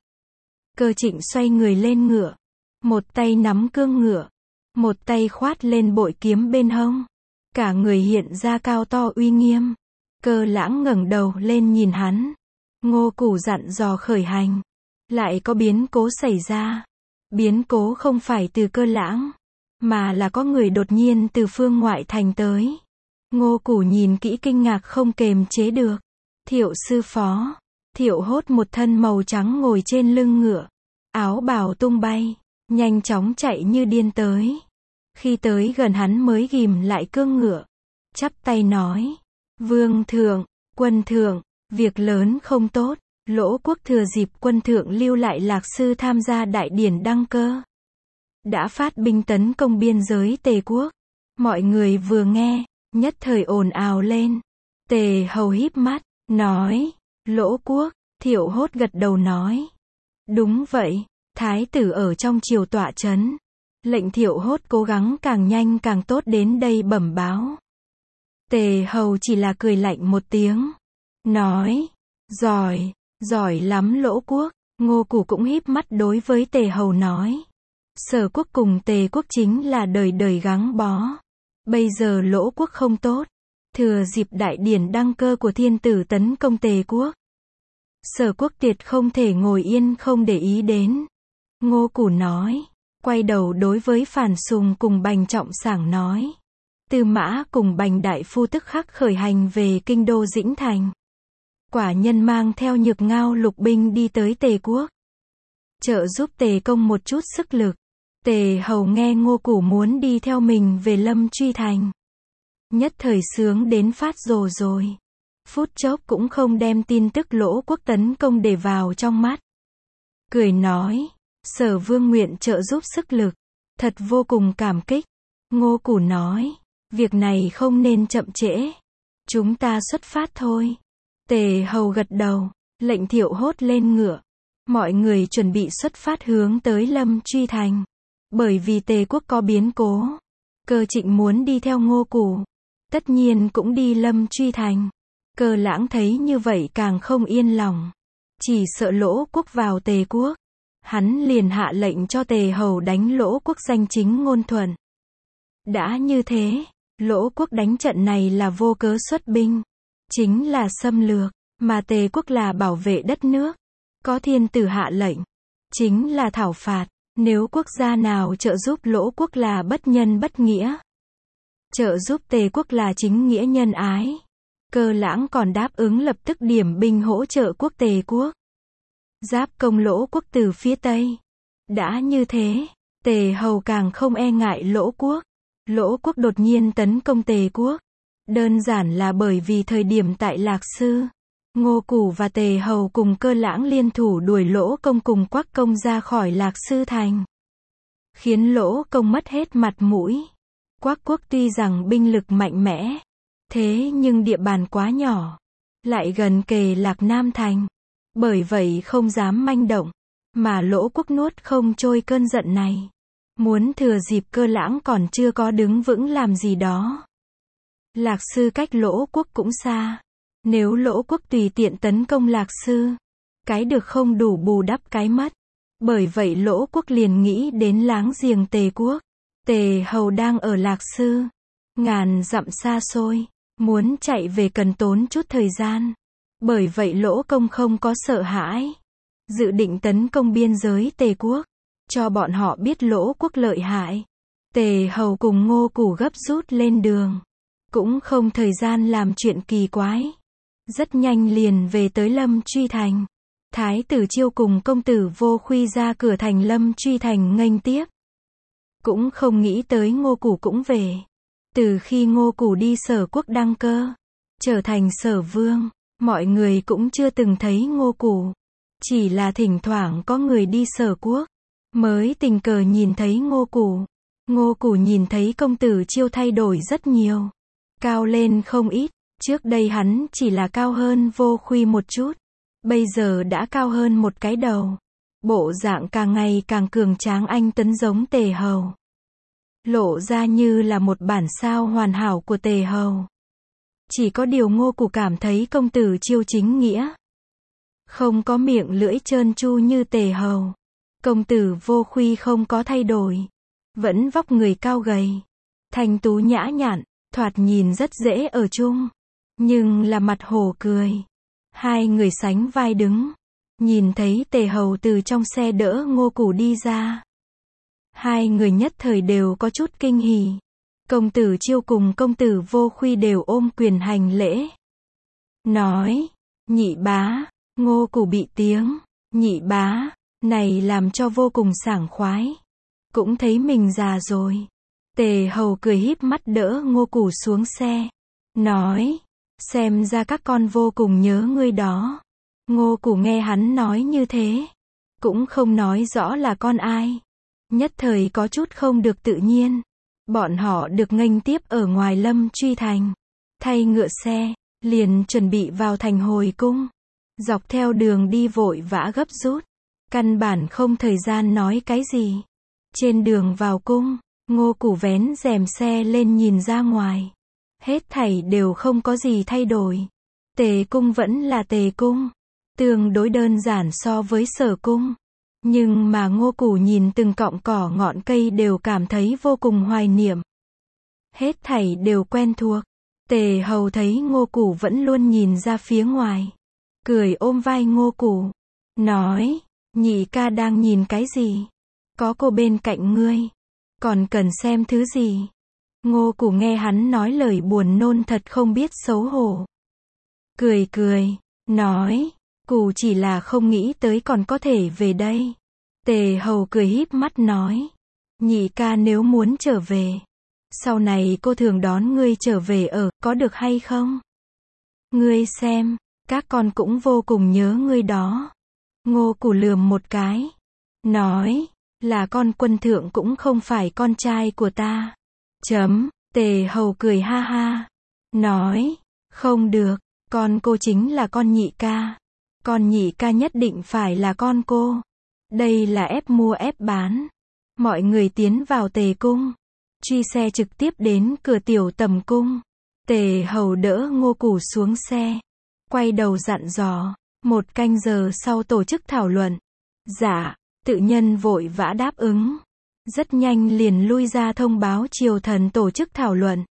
[SPEAKER 1] Cơ Trịnh xoay người lên ngựa, một tay nắm cương ngựa, một tay khoát lên bội kiếm bên hông. Cả người hiện ra cao to uy nghiêm. Cơ Lãng ngẩng đầu lên nhìn hắn. Ngô Củ dặn dò khởi hành. Lại có biến cố xảy ra. Biến cố không phải từ Cơ Lãng, mà là có người đột nhiên từ phương ngoại thành tới. Ngô Củ nhìn kỹ kinh ngạc không kềm chế được. Thiệu sư phó. Thiệu Hốt một thân màu trắng ngồi trên lưng ngựa, áo bào tung bay, nhanh chóng chạy như điên tới. Khi tới gần hắn mới ghìm lại cương ngựa, chắp tay nói. Vương thượng, quân thượng, việc lớn không tốt. Lỗ Quốc thừa dịp quân thượng lưu lại Lạc sư tham gia đại điển đăng cơ, đã phát binh tấn công biên giới Tề quốc. Mọi người vừa nghe, nhất thời ồn ào lên. Tề Hầu híp mắt, nói. Lỗ Quốc. Thiệu Hốt gật đầu nói. Đúng vậy. Thái tử ở trong triều tọa trấn. Lệnh Thiệu Hốt cố gắng càng nhanh càng tốt đến đây bẩm báo. Tề Hầu chỉ là cười lạnh một tiếng, nói. Giỏi. Giỏi lắm Lỗ Quốc. Ngô Củ cũng híp mắt đối với Tề Hầu nói. Sở Quốc cùng Tề Quốc chính là đời đời gắng bó. Bây giờ Lỗ Quốc không tốt. Thừa dịp đại điển đăng cơ của thiên tử tấn công Tề Quốc. Sở Quốc tuyệt không thể ngồi yên không để ý đến. Ngô Củ nói. Quay đầu đối với Phàn Sùng cùng Bành Trọng Sảng nói. Tư Mã cùng Bành Đại Phu tức khắc khởi hành về kinh đô Dĩnh Thành. Quả nhân mang theo Nhược Ngao lục binh đi tới Tề Quốc. Trợ giúp Tề công một chút sức lực. Tề Hầu nghe Ngô Củ muốn đi theo mình về Lâm Truy Thành. Nhất thời sướng đến phát rồ rồi. Phút chốc cũng không đem tin tức Lỗ Quốc tấn công để vào trong mắt. Cười nói. Sở Vương nguyện trợ giúp sức lực. Thật vô cùng cảm kích. Ngô Củ nói. Việc này không nên chậm trễ. Chúng ta xuất phát thôi. Tề Hầu gật đầu. Lệnh Thiệu hốt lên ngựa. Mọi người chuẩn bị xuất phát hướng tới Lâm Truy Thành. Bởi vì Tề Quốc có biến cố. Cơ Trịnh muốn đi theo Ngô Củ. Tất nhiên cũng đi Lâm Truy Thành. Cơ Lãng thấy như vậy càng không yên lòng. Chỉ sợ Lỗ Quốc vào Tề Quốc. Hắn liền hạ lệnh cho Tề Hầu đánh Lỗ Quốc danh chính ngôn thuận. Đã như thế, Lỗ Quốc đánh trận này là vô cớ xuất binh. Chính là xâm lược, mà Tề Quốc là bảo vệ đất nước. Có thiên tử hạ lệnh. Chính là thảo phạt. Nếu quốc gia nào trợ giúp Lỗ Quốc là bất nhân bất nghĩa. Trợ giúp Tề Quốc là chính nghĩa nhân ái. Cơ Lãng còn đáp ứng lập tức điểm binh hỗ trợ quốc Tề Quốc. Giáp công Lỗ Quốc từ phía Tây. Đã như thế, Tề Hầu càng không e ngại Lỗ Quốc. Lỗ Quốc đột nhiên tấn công Tề Quốc. Đơn giản là bởi vì thời điểm tại Lạc Sư. Ngô Củ và Tề Hầu cùng Cơ Lãng liên thủ đuổi Lỗ Công cùng Quắc Công ra khỏi Lạc Sư Thành. Khiến Lỗ Công mất hết mặt mũi. Quắc Quốc tuy rằng binh lực mạnh mẽ. Thế nhưng địa bàn quá nhỏ. Lại gần kề Lạc Nam Thành. Bởi vậy không dám manh động. Mà Lỗ Quốc nuốt không trôi cơn giận này. Muốn thừa dịp Cơ Lãng còn chưa có đứng vững làm gì đó. Lạc Sư cách Lỗ Quốc cũng xa. Nếu Lỗ Quốc tùy tiện tấn công Lạc Sư. Cái được không đủ bù đắp cái mất. Bởi vậy Lỗ Quốc liền nghĩ đến láng giềng Tề Quốc. Tề Hầu đang ở Lạc Sư. Ngàn dặm xa xôi. Muốn chạy về cần tốn chút thời gian. Bởi vậy Lỗ Công không có sợ hãi. Dự định tấn công biên giới Tề Quốc. Cho bọn họ biết Lỗ Quốc lợi hại. Tề Hầu cùng Ngô Củ gấp rút lên đường. Cũng không thời gian làm chuyện kỳ quái. Rất nhanh liền về tới Lâm Truy Thành. Thái tử Chiêu cùng công tử Vô Khuy ra cửa thành Lâm Truy Thành nghênh tiếp. Cũng không nghĩ tới Ngô Củ cũng về. Từ khi Ngô Củ đi Sở Quốc đăng cơ, trở thành Sở Vương, mọi người cũng chưa từng thấy Ngô Củ. Chỉ là thỉnh thoảng có người đi Sở Quốc, mới tình cờ nhìn thấy Ngô Củ. Ngô Củ nhìn thấy công tử Chiêu thay đổi rất nhiều. Cao lên không ít. Trước đây hắn chỉ là cao hơn Vô Khuy một chút. Bây giờ đã cao hơn một cái đầu. Bộ dạng càng ngày càng cường tráng anh tuấn giống Tề Hầu. Lộ ra như là một bản sao hoàn hảo của Tề Hầu. Chỉ có điều Ngô Củ cảm thấy công tử Chiêu chính nghĩa. Không có miệng lưỡi trơn tru như Tề Hầu. Công tử Vô Khuy không có thay đổi. Vẫn vóc người cao gầy. Thanh tú nhã nhặn, thoạt nhìn rất dễ ở chung. Nhưng là mặt hổ cười. Hai người sánh vai đứng. Nhìn thấy Tề Hầu từ trong xe đỡ Ngô Củ đi ra. Hai người nhất thời đều có chút kinh hỉ. Công tử Chiêu cùng công tử Vô Khuy đều ôm quyền hành lễ. Nói, nhị bá, Ngô Củ bị tiếng, nhị bá, này làm cho vô cùng sảng khoái. Cũng thấy mình già rồi. Tề Hầu cười híp mắt đỡ Ngô Củ xuống xe. Nói, xem ra các con vô cùng nhớ ngươi đó. Ngô Củ nghe hắn nói như thế. Cũng không nói rõ là con ai. Nhất thời có chút không được tự nhiên. Bọn họ được nghênh tiếp ở ngoài Lâm Truy Thành. Thay ngựa xe, liền chuẩn bị vào thành hồi cung. Dọc theo đường đi vội vã gấp rút. Căn bản không thời gian nói cái gì. Trên đường vào cung, Ngô Củ vén rèm xe lên nhìn ra ngoài. Hết thảy đều không có gì thay đổi. Tề cung vẫn là Tề cung. tương đối đơn giản so với Sở cung. Nhưng mà Ngô Củ nhìn từng cọng cỏ ngọn cây đều cảm thấy vô cùng hoài niệm. Hết thảy đều quen thuộc. Tề Hầu thấy Ngô Củ vẫn luôn nhìn ra phía ngoài. Cười ôm vai Ngô Củ. Nói, nhị ca đang nhìn cái gì? Có cô bên cạnh ngươi. Còn cần xem thứ gì? Ngô Củ nghe hắn nói lời buồn nôn thật không biết xấu hổ. Cười cười, nói, Củ chỉ là không nghĩ tới còn có thể về đây. Tề Hầu cười híp mắt nói, nhị ca nếu muốn trở về, sau này cô thường đón ngươi trở về ở, có được hay không? Ngươi xem, các con cũng vô cùng nhớ ngươi đó. Ngô Củ lườm một cái, nói, là con quân thượng cũng không phải con trai của ta. Chấm, Tề Hầu cười ha ha, nói, không được, con cô chính là con nhị ca. Con nhị ca nhất định phải là con cô. Đây là ép mua ép bán. Mọi người tiến vào Tề cung. Truy xe trực tiếp đến cửa tiểu tầm cung. Tề Hầu đỡ Ngô Củ xuống xe. Quay đầu dặn dò. Một canh giờ sau tổ chức thảo luận. Dạ, tự nhân vội vã đáp ứng. Rất nhanh liền lui ra thông báo triều thần tổ chức thảo luận.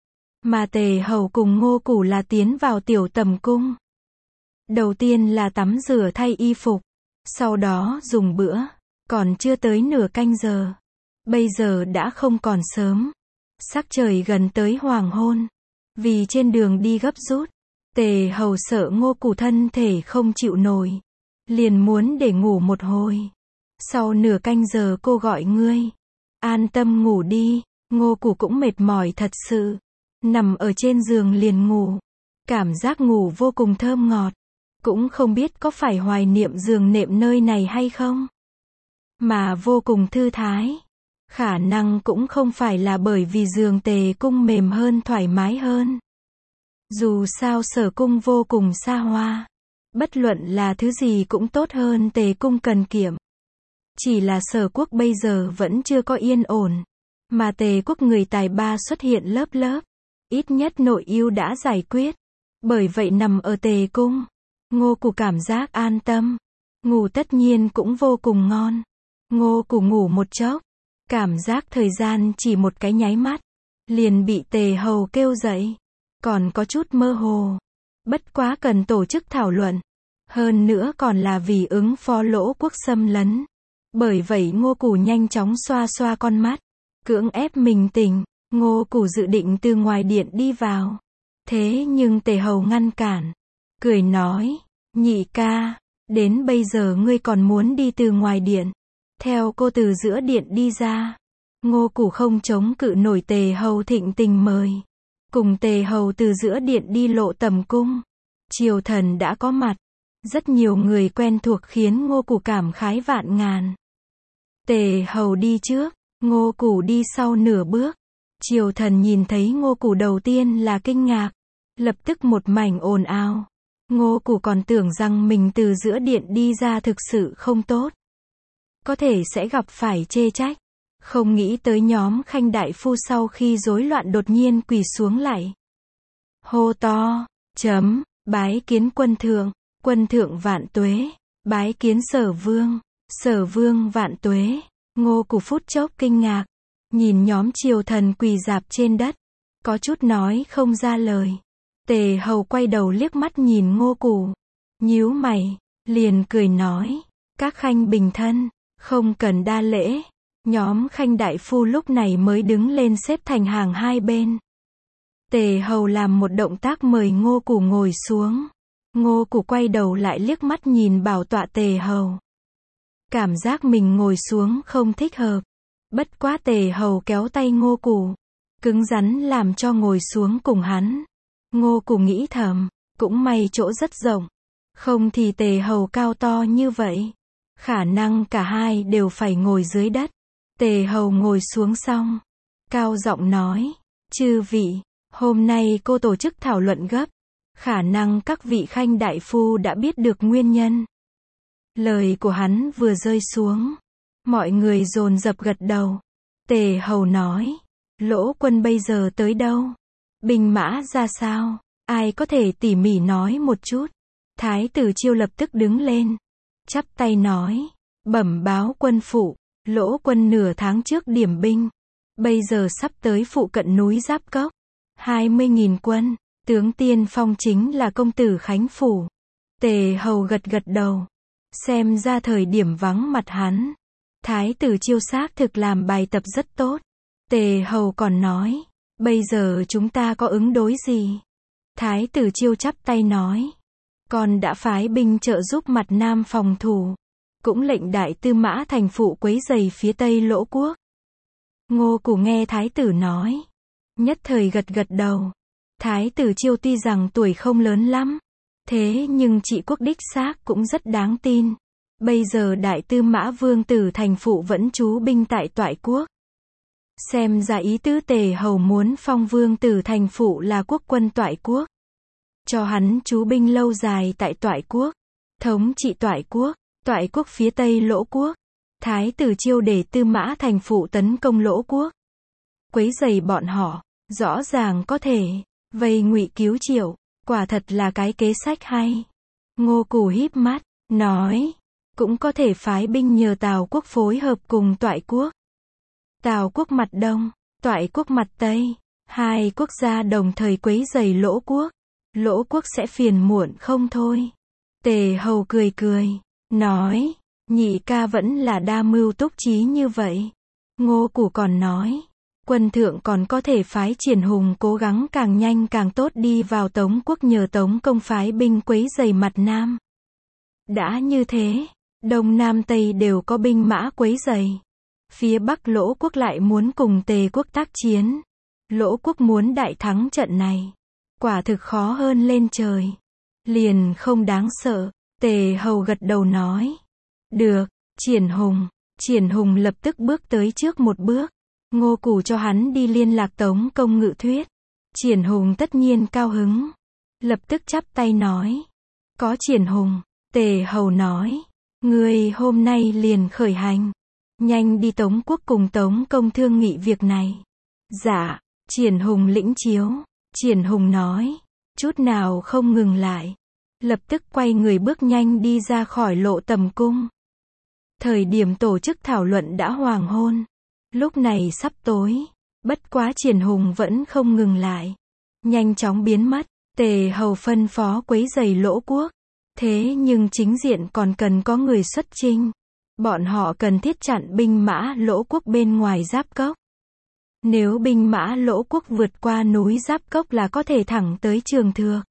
[SPEAKER 1] Mà Tề Hầu cùng Ngô Củ là tiến vào tiểu tầm cung. Đầu tiên là tắm rửa thay y phục. Sau đó dùng bữa. Còn chưa tới nửa canh giờ. Bây giờ đã không còn sớm. Sắc trời gần tới hoàng hôn. Vì trên đường đi gấp rút. Tề Hầu sợ Ngô Củ thân thể không chịu nổi. Liền muốn để ngủ một hồi. Sau nửa canh giờ cô gọi ngươi. An tâm ngủ đi. Ngô Củ cũng mệt mỏi thật sự. Nằm ở trên giường liền ngủ. Cảm giác ngủ vô cùng thơm ngọt. Cũng không biết có phải hoài niệm giường nệm nơi này hay không. Mà vô cùng thư thái. Khả năng cũng không phải là bởi vì giường Tề cung mềm hơn thoải mái hơn. Dù sao Sở cung vô cùng xa hoa. Bất luận là thứ gì cũng tốt hơn Tề cung cần kiệm. Chỉ là Sở quốc bây giờ vẫn chưa có yên ổn. Mà Tề quốc người tài ba xuất hiện lớp lớp. Ít nhất nội ưu đã giải quyết. Bởi vậy nằm ở Tề cung. Ngô Củ cảm giác an tâm. Ngủ tất nhiên cũng vô cùng ngon. Ngô Củ ngủ một chốc. Cảm giác thời gian chỉ một cái nháy mắt. Liền bị Tề Hầu kêu dậy. Còn có chút mơ hồ. Bất quá cần tổ chức thảo luận. Hơn nữa còn là vì ứng phó Lỗ quốc xâm lấn. Bởi vậy Ngô Củ nhanh chóng xoa xoa con mắt. Cưỡng ép mình tỉnh. Ngô Củ dự định từ ngoài điện đi vào. Thế nhưng Tề Hầu ngăn cản. Cười nói, nhị ca, đến bây giờ ngươi còn muốn đi từ ngoài điện. Theo cô từ giữa điện đi ra. Ngô Củ không chống cự nổi Tề Hầu thịnh tình mời. Cùng Tề Hầu từ giữa điện đi lộ tầm cung. Triều thần đã có mặt. Rất nhiều người quen thuộc khiến Ngô Củ cảm khái vạn ngàn. Tề Hầu đi trước, Ngô Củ đi sau nửa bước. Triều thần nhìn thấy Ngô Củ đầu tiên là kinh ngạc. Lập tức một mảnh ồn ào. Ngô Củ còn tưởng rằng mình từ giữa điện đi ra thực sự không tốt. Có thể sẽ gặp phải chê trách. Không nghĩ tới nhóm Khanh đại phu sau khi rối loạn đột nhiên quỳ xuống lại. Hô to, chấm, bái kiến quân thượng, quân thượng vạn tuế, bái kiến Sở vương, Sở vương vạn tuế. Ngô Củ phút chốc kinh ngạc. Nhìn nhóm triều thần quỳ rạp trên đất. Có chút nói không ra lời. Tề Hầu quay đầu liếc mắt nhìn Ngô Củ. Nhíu mày, liền cười nói. Các khanh bình thân, không cần đa lễ. Nhóm Khanh đại phu lúc này mới đứng lên xếp thành hàng hai bên. Tề Hầu làm một động tác mời Ngô Củ ngồi xuống. Ngô Củ quay đầu lại liếc mắt nhìn bảo tọa Tề Hầu. Cảm giác mình ngồi xuống không thích hợp. Bất quá Tề Hầu kéo tay Ngô Củ. Cứng rắn làm cho ngồi xuống cùng hắn. Ngô Củ nghĩ thầm, cũng may chỗ rất rộng. Không thì Tề Hầu cao to như vậy. Khả năng cả hai đều phải ngồi dưới đất. Tề Hầu ngồi xuống xong. Cao giọng nói, chư vị, hôm nay cô tổ chức thảo luận gấp. Khả năng các vị Khanh đại phu đã biết được nguyên nhân. Lời của hắn vừa rơi xuống. Mọi người dồn dập gật đầu. Tề Hầu nói, Lỗ quân bây giờ tới đâu? Binh mã ra sao? Ai có thể tỉ mỉ nói một chút? Thái tử Chiêu lập tức đứng lên, chắp tay nói, bẩm báo quân phụ, Lỗ quân nửa tháng trước điểm binh, bây giờ sắp tới phụ cận núi Giáp Cốc, hai mươi nghìn quân, tướng tiên phong chính là công tử Khánh Phủ. Tề Hầu gật gật đầu, xem ra thời điểm vắng mặt hắn, Thái tử Chiêu xác thực làm bài tập rất tốt. Tề Hầu còn nói, bây giờ chúng ta có ứng đối gì? Thái tử Chiêu chắp tay nói, con đã phái binh trợ giúp mặt Nam phòng thủ, cũng lệnh đại tư mã thành phụ quấy rầy phía Tây Lỗ quốc. Ngô Cù nghe thái tử nói, nhất thời gật gật đầu. Thái tử Chiêu tuy rằng tuổi không lớn lắm, thế nhưng trị quốc đích xác cũng rất đáng tin. Bây giờ đại tư mã vương tử thành phụ vẫn trú binh tại Toại quốc. Xem ra ý tứ Tề Hầu muốn phong vương tử thành phụ là quốc quân Toại quốc, cho hắn trú binh lâu dài tại Toại quốc, thống trị Toại quốc. Toại quốc phía Tây Lỗ quốc, Thái tử Chiêu để tư mã thành phụ tấn công Lỗ quốc, quấy rầy bọn họ, rõ ràng có thể vây Ngụy cứu Triệu, quả thật là cái kế sách hay. Ngô Cù híp mắt, nói, cũng có thể phái binh nhờ Tào quốc phối hợp cùng Toại quốc. Tào quốc mặt Đông, Toại quốc mặt Tây, hai quốc gia đồng thời quấy rầy Lỗ quốc, Lỗ quốc sẽ phiền muộn không thôi. Tề Hầu cười cười, nói, nhị ca vẫn là đa mưu túc trí như vậy. Ngô Cù còn nói, quân thượng còn có thể phái Triển Hùng cố gắng càng nhanh càng tốt đi vào Tống quốc nhờ Tống công phái binh quấy rầy mặt Nam. Đã như thế, Đông Nam Tây đều có binh mã quấy rầy. Phía Bắc Lỗ quốc lại muốn cùng Tề quốc tác chiến. Lỗ quốc muốn đại thắng trận này, quả thực khó hơn lên trời. Liền không đáng sợ. Tề Hầu gật đầu nói, được. Triển Hùng, Triển Hùng lập tức bước tới trước một bước. Ngô Cù cho hắn đi liên lạc Tống công ngự thuyết. Triển Hùng tất nhiên cao hứng, lập tức chắp tay nói, có Triển Hùng. Tề Hầu nói, ngươi hôm nay liền khởi hành, nhanh đi Tống quốc cùng Tống công thương nghị việc này. Dạ. Triển Hùng lĩnh chiếu. Triển Hùng nói, chút nào không ngừng lại, lập tức quay người bước nhanh đi ra khỏi Lộ Tầm cung. Thời điểm tổ chức thảo luận đã hoàng hôn, lúc này sắp tối, bất quá Triển Hùng vẫn không ngừng lại, nhanh chóng biến mất. Tề Hầu phân phó quấy rầy Lỗ quốc, thế nhưng chính diện còn cần có người xuất chinh. Bọn họ cần thiết chặn binh mã Lỗ quốc bên ngoài Giáp Cốc. Nếu binh mã Lỗ quốc vượt qua núi Giáp Cốc là có thể thẳng tới Trường Thược.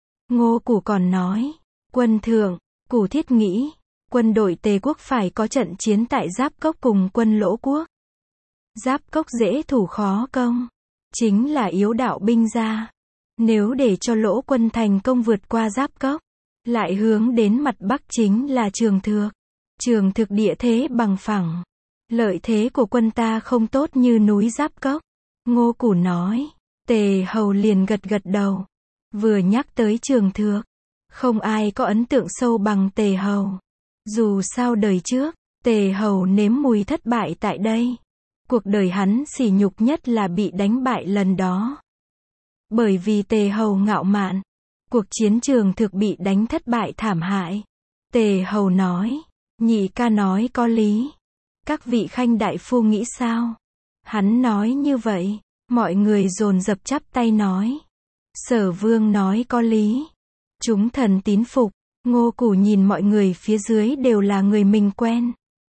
[SPEAKER 1] Ngô Cù còn nói, quân thượng, Cù thiết nghĩ, quân đội Tề quốc phải có trận chiến tại Giáp Cốc cùng quân Lỗ quốc. Giáp Cốc dễ thủ khó công, chính là yếu đạo binh ra. Nếu để cho Lỗ quân thành công vượt qua Giáp Cốc, lại hướng đến mặt Bắc chính là Trường Thược. Trường Thược địa thế bằng phẳng, lợi thế của quân ta không tốt như núi Giáp Cốc. Ngô Cù nói. Tề Hầu liền gật gật đầu. Vừa nhắc tới Trường Thược, không ai có ấn tượng sâu bằng Tề Hầu. Dù sao đời trước, Tề Hầu nếm mùi thất bại tại đây. Cuộc đời hắn sỉ nhục nhất là bị đánh bại lần đó. Bởi vì Tề Hầu ngạo mạn, cuộc chiến Trường Thược bị đánh thất bại thảm hại. Tề Hầu nói, nhị ca nói có lý. Các vị khanh đại phu nghĩ sao? Hắn nói như vậy, mọi người dồn dập chắp tay nói. Sở Vương nói có lý. Chúng thần tín phục. Ngô Cù nhìn mọi người phía dưới đều là người mình quen.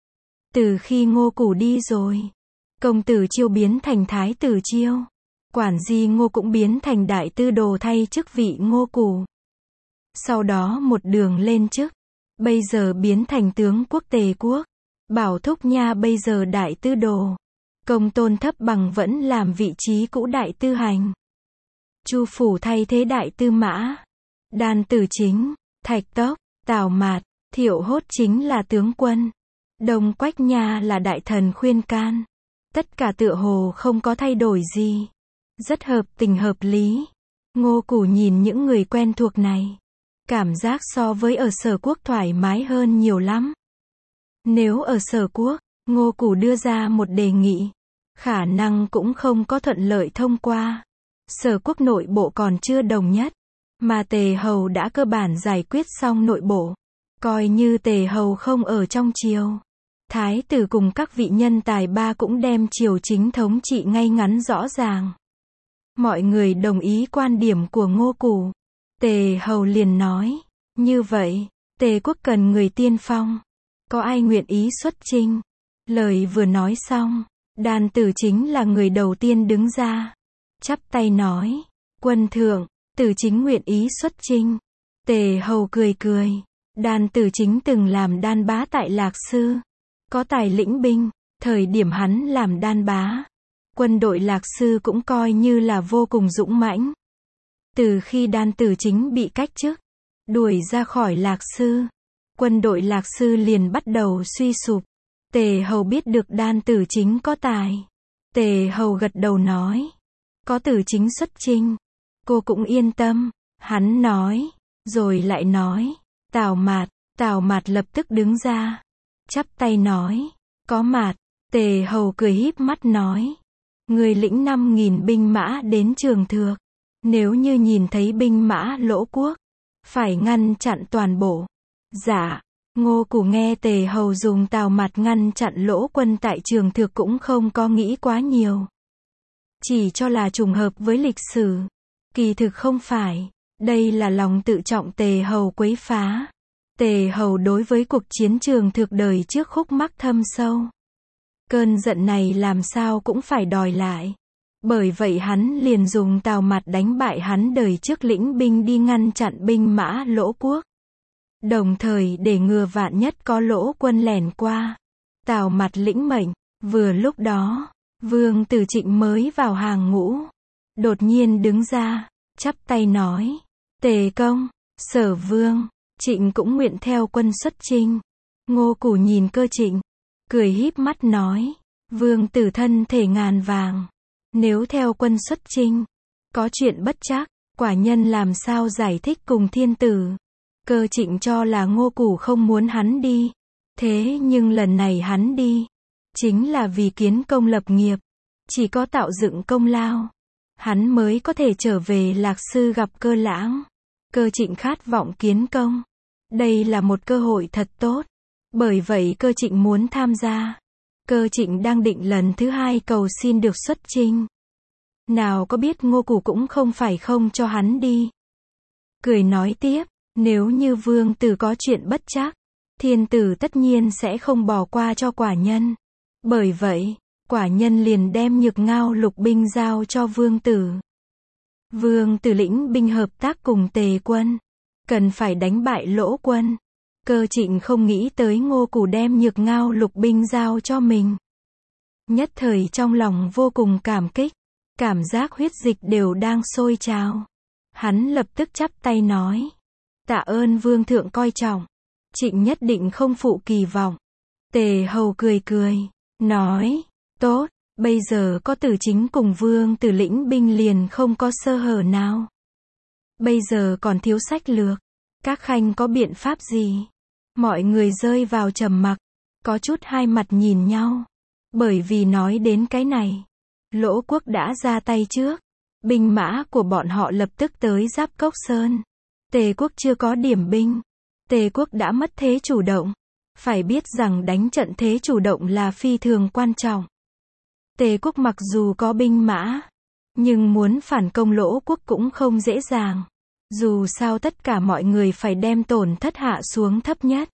[SPEAKER 1] Từ khi Ngô Cù đi rồi, công tử Chiêu biến thành thái tử Chiêu. Quản di Ngô cũng biến thành đại tư đồ thay chức vị Ngô Cù. Sau đó một đường lên chức, bây giờ biến thành tướng quốc Tề quốc. Bảo Thúc Nha bây giờ đại tư đồ. Công Tôn Thấp Bằng vẫn làm vị trí cũ đại tư hành. Chu Phủ thay thế đại tư mã. Đan Tử Chính, Thạch Tốc, Tào Mạt, Thiệu Hốt chính là tướng quân. Đông Quách Nha là đại thần khuyên can. Tất cả tựa hồ không có thay đổi gì. Rất hợp tình hợp lý. Ngô Cù nhìn những người quen thuộc này, cảm giác so với ở Sở Quốc thoải mái hơn nhiều lắm. Nếu ở Sở Quốc, Ngô Cù đưa ra một đề nghị, khả năng cũng không có thuận lợi thông qua. Sở Quốc nội bộ còn chưa đồng nhất, mà Tề Hầu đã cơ bản giải quyết xong nội bộ. Coi như Tề Hầu không ở trong triều. Thái tử cùng các vị nhân tài ba cũng đem triều chính thống trị ngay ngắn rõ ràng. Mọi người đồng ý quan điểm của Ngô Cù. Tề Hầu liền nói, như vậy, Tề quốc cần người tiên phong. Có ai nguyện ý xuất chinh? Lời vừa nói xong, Đan Tử Chính là người đầu tiên đứng ra. Chắp tay nói, quân thượng, Tử Chính nguyện ý xuất chinh. Tề Hầu cười cười. Đan Tử Chính từng làm đan bá tại Lạc Sư. Có tài lĩnh binh, thời điểm hắn làm đan bá. Quân đội Lạc Sư cũng coi như là vô cùng dũng mãnh. Từ khi Đan Tử Chính bị cách chức, đuổi ra khỏi Lạc Sư, quân đội Lạc Sư liền bắt đầu suy sụp. Tề Hầu biết được Đan Tử Chính có tài. Tề Hầu gật đầu nói, có Tử Chính xuất chinh, cô cũng yên tâm. Hắn nói, rồi lại nói, Tào Mạt. Tào Mạt lập tức đứng ra, chắp tay nói, có Mạt. Tề Hầu cười híp mắt nói, người lĩnh năm nghìn binh mã đến Trường Thược. Nếu như nhìn thấy binh mã Lỗ quốc, phải ngăn chặn toàn bộ. Dạ. Ngô Cù nghe Tề Hầu dùng Tào Mạt ngăn chặn Lỗ quân tại Trường Thược cũng không có nghĩ quá nhiều. Chỉ cho là trùng hợp với lịch sử. Kỳ thực không phải. Đây là lòng tự trọng Tề Hầu quấy phá. Tề Hầu đối với cuộc chiến Trường Thược đời trước khúc mắc thâm sâu. Cơn giận này làm sao cũng phải đòi lại. Bởi vậy hắn liền dùng Tào Mạt đánh bại hắn đời trước lĩnh binh đi ngăn chặn binh mã Lỗ quốc. Đồng thời để ngừa vạn nhất có Lỗ quân lẻn qua. Tào Mạt lĩnh mệnh. Vừa lúc đó, Vương Tử Trịnh mới vào hàng ngũ. Đột nhiên đứng ra, chắp tay nói, Tề công, Sở Vương, Trịnh cũng nguyện theo quân xuất chinh. Ngô Cù nhìn Cơ Trịnh, cười híp mắt nói, Vương tử thân thể ngàn vàng. Nếu theo quân xuất chinh, có chuyện bất trắc, quả nhân làm sao giải thích cùng thiên tử. Cơ Trịnh cho là Ngô Cù không muốn hắn đi. Thế nhưng lần này hắn đi, chính là vì kiến công lập nghiệp. Chỉ có tạo dựng công lao, hắn mới có thể trở về Lạc Sư gặp Cơ Lãng. Cơ Trịnh khát vọng kiến công. Đây là một cơ hội thật tốt. Bởi vậy Cơ Trịnh muốn tham gia. Cơ Trịnh đang định lần thứ hai cầu xin được xuất chinh. Nào có biết Ngô Cù cũng không phải không cho hắn đi. Cười nói tiếp, nếu như vương tử có chuyện bất trắc, thiên tử tất nhiên sẽ không bỏ qua cho quả nhân. Bởi vậy, quả nhân liền đem Nhược Ngao lục binh giao cho vương tử. Vương tử lĩnh binh hợp tác cùng Tề quân, cần phải đánh bại Lỗ quân. Cơ Trịnh không nghĩ tới Ngô Cù đem Nhược Ngao lục binh giao cho mình. Nhất thời trong lòng vô cùng cảm kích, cảm giác huyết dịch đều đang sôi trào. Hắn lập tức chắp tay nói, tạ ơn vương thượng coi trọng, Trịnh nhất định không phụ kỳ vọng. Tề Hầu cười cười, nói, tốt, bây giờ có Tử Chính cùng vương tử lĩnh binh liền không có sơ hở nào. Bây giờ còn thiếu sách lược, các khanh có biện pháp gì? Mọi người rơi vào trầm mặc, có chút hai mặt nhìn nhau. Bởi vì nói đến cái này, Lỗ quốc đã ra tay trước. Binh mã của bọn họ lập tức tới Giáp Cốc Sơn. Tề quốc chưa có điểm binh. Tề quốc đã mất thế chủ động. Phải biết rằng đánh trận thế chủ động là phi thường quan trọng. Tề quốc mặc dù có binh mã, nhưng muốn phản công Lỗ quốc cũng không dễ dàng. Dù sao tất cả mọi người phải đem tổn thất hạ xuống thấp nhất.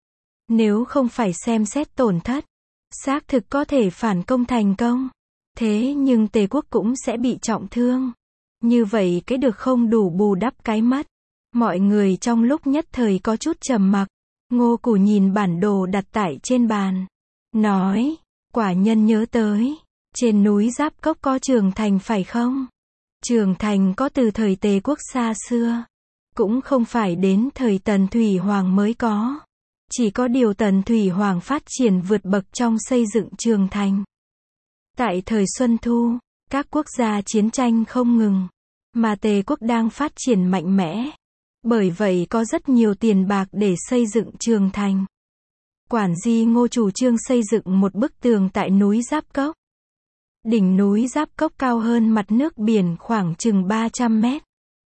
[SPEAKER 1] Nếu không phải xem xét tổn thất, xác thực có thể phản công thành công. Thế nhưng Tề quốc cũng sẽ bị trọng thương. Như vậy cái được không đủ bù đắp cái mất. Mọi người trong lúc nhất thời có chút trầm mặc. Ngô Cù nhìn bản đồ đặt tại trên bàn, nói, quả nhân nhớ tới, trên núi Giáp Cốc có Trường Thành phải không? Trường Thành có từ thời Tề quốc xa xưa, cũng không phải đến thời Tần Thủy Hoàng mới có. Chỉ có điều Tần Thủy Hoàng phát triển vượt bậc trong xây dựng Trường Thành. Tại thời Xuân Thu, các quốc gia chiến tranh không ngừng, mà Tề quốc đang phát triển mạnh mẽ. Bởi vậy có rất nhiều tiền bạc để xây dựng Trường Thành. Quản Di Ngô chủ trương xây dựng một bức tường tại núi Giáp Cốc. Đỉnh núi Giáp Cốc cao hơn mặt nước biển khoảng chừng ba trăm mét.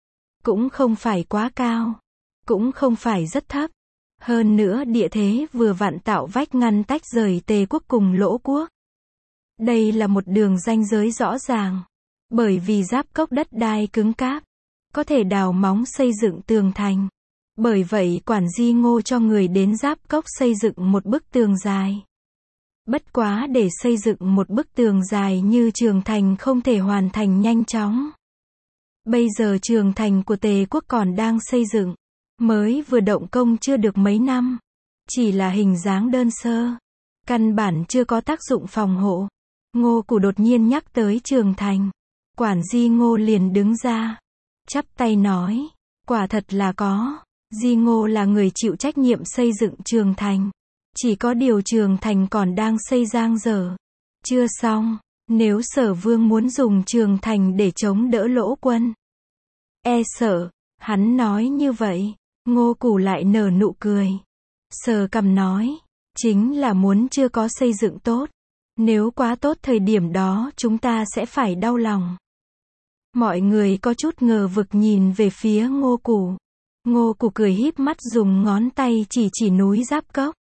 [SPEAKER 1] cũng không phải quá cao, cũng không phải rất thấp. Hơn nữa địa thế vừa vặn tạo vách ngăn tách rời Tề quốc cùng Lỗ quốc. Đây là một đường ranh giới rõ ràng. Bởi vì giáp cốc đất đai cứng cáp, có thể đào móng xây dựng tường thành. Bởi vậy quản Di Ngô cho người đến giáp cốc xây dựng một bức tường dài. Bất quá để xây dựng một bức tường dài như trường thành không thể hoàn thành nhanh chóng. Bây giờ trường thành của Tề quốc còn đang xây dựng, mới vừa động công chưa được mấy năm, chỉ là hình dáng đơn sơ, căn bản chưa có tác dụng phòng hộ. Ngô Củ đột nhiên nhắc tới trường thành, quản Di Ngô liền đứng ra, chắp tay nói, quả thật là có. Di Ngô là người chịu trách nhiệm xây dựng trường thành, chỉ có điều trường thành còn đang xây dang dở, chưa xong. Nếu Sở Vương muốn dùng trường thành để chống đỡ Lỗ quân, e sợ, hắn nói như vậy. Ngô Củ lại nở nụ cười, sờ cằm nói, chính là muốn chưa có xây dựng tốt. Nếu quá tốt thời điểm đó chúng ta sẽ phải đau lòng. Mọi người có chút ngờ vực nhìn về phía Ngô Củ. Ngô Củ cười híp mắt dùng ngón tay chỉ chỉ núi Giáp Cốc.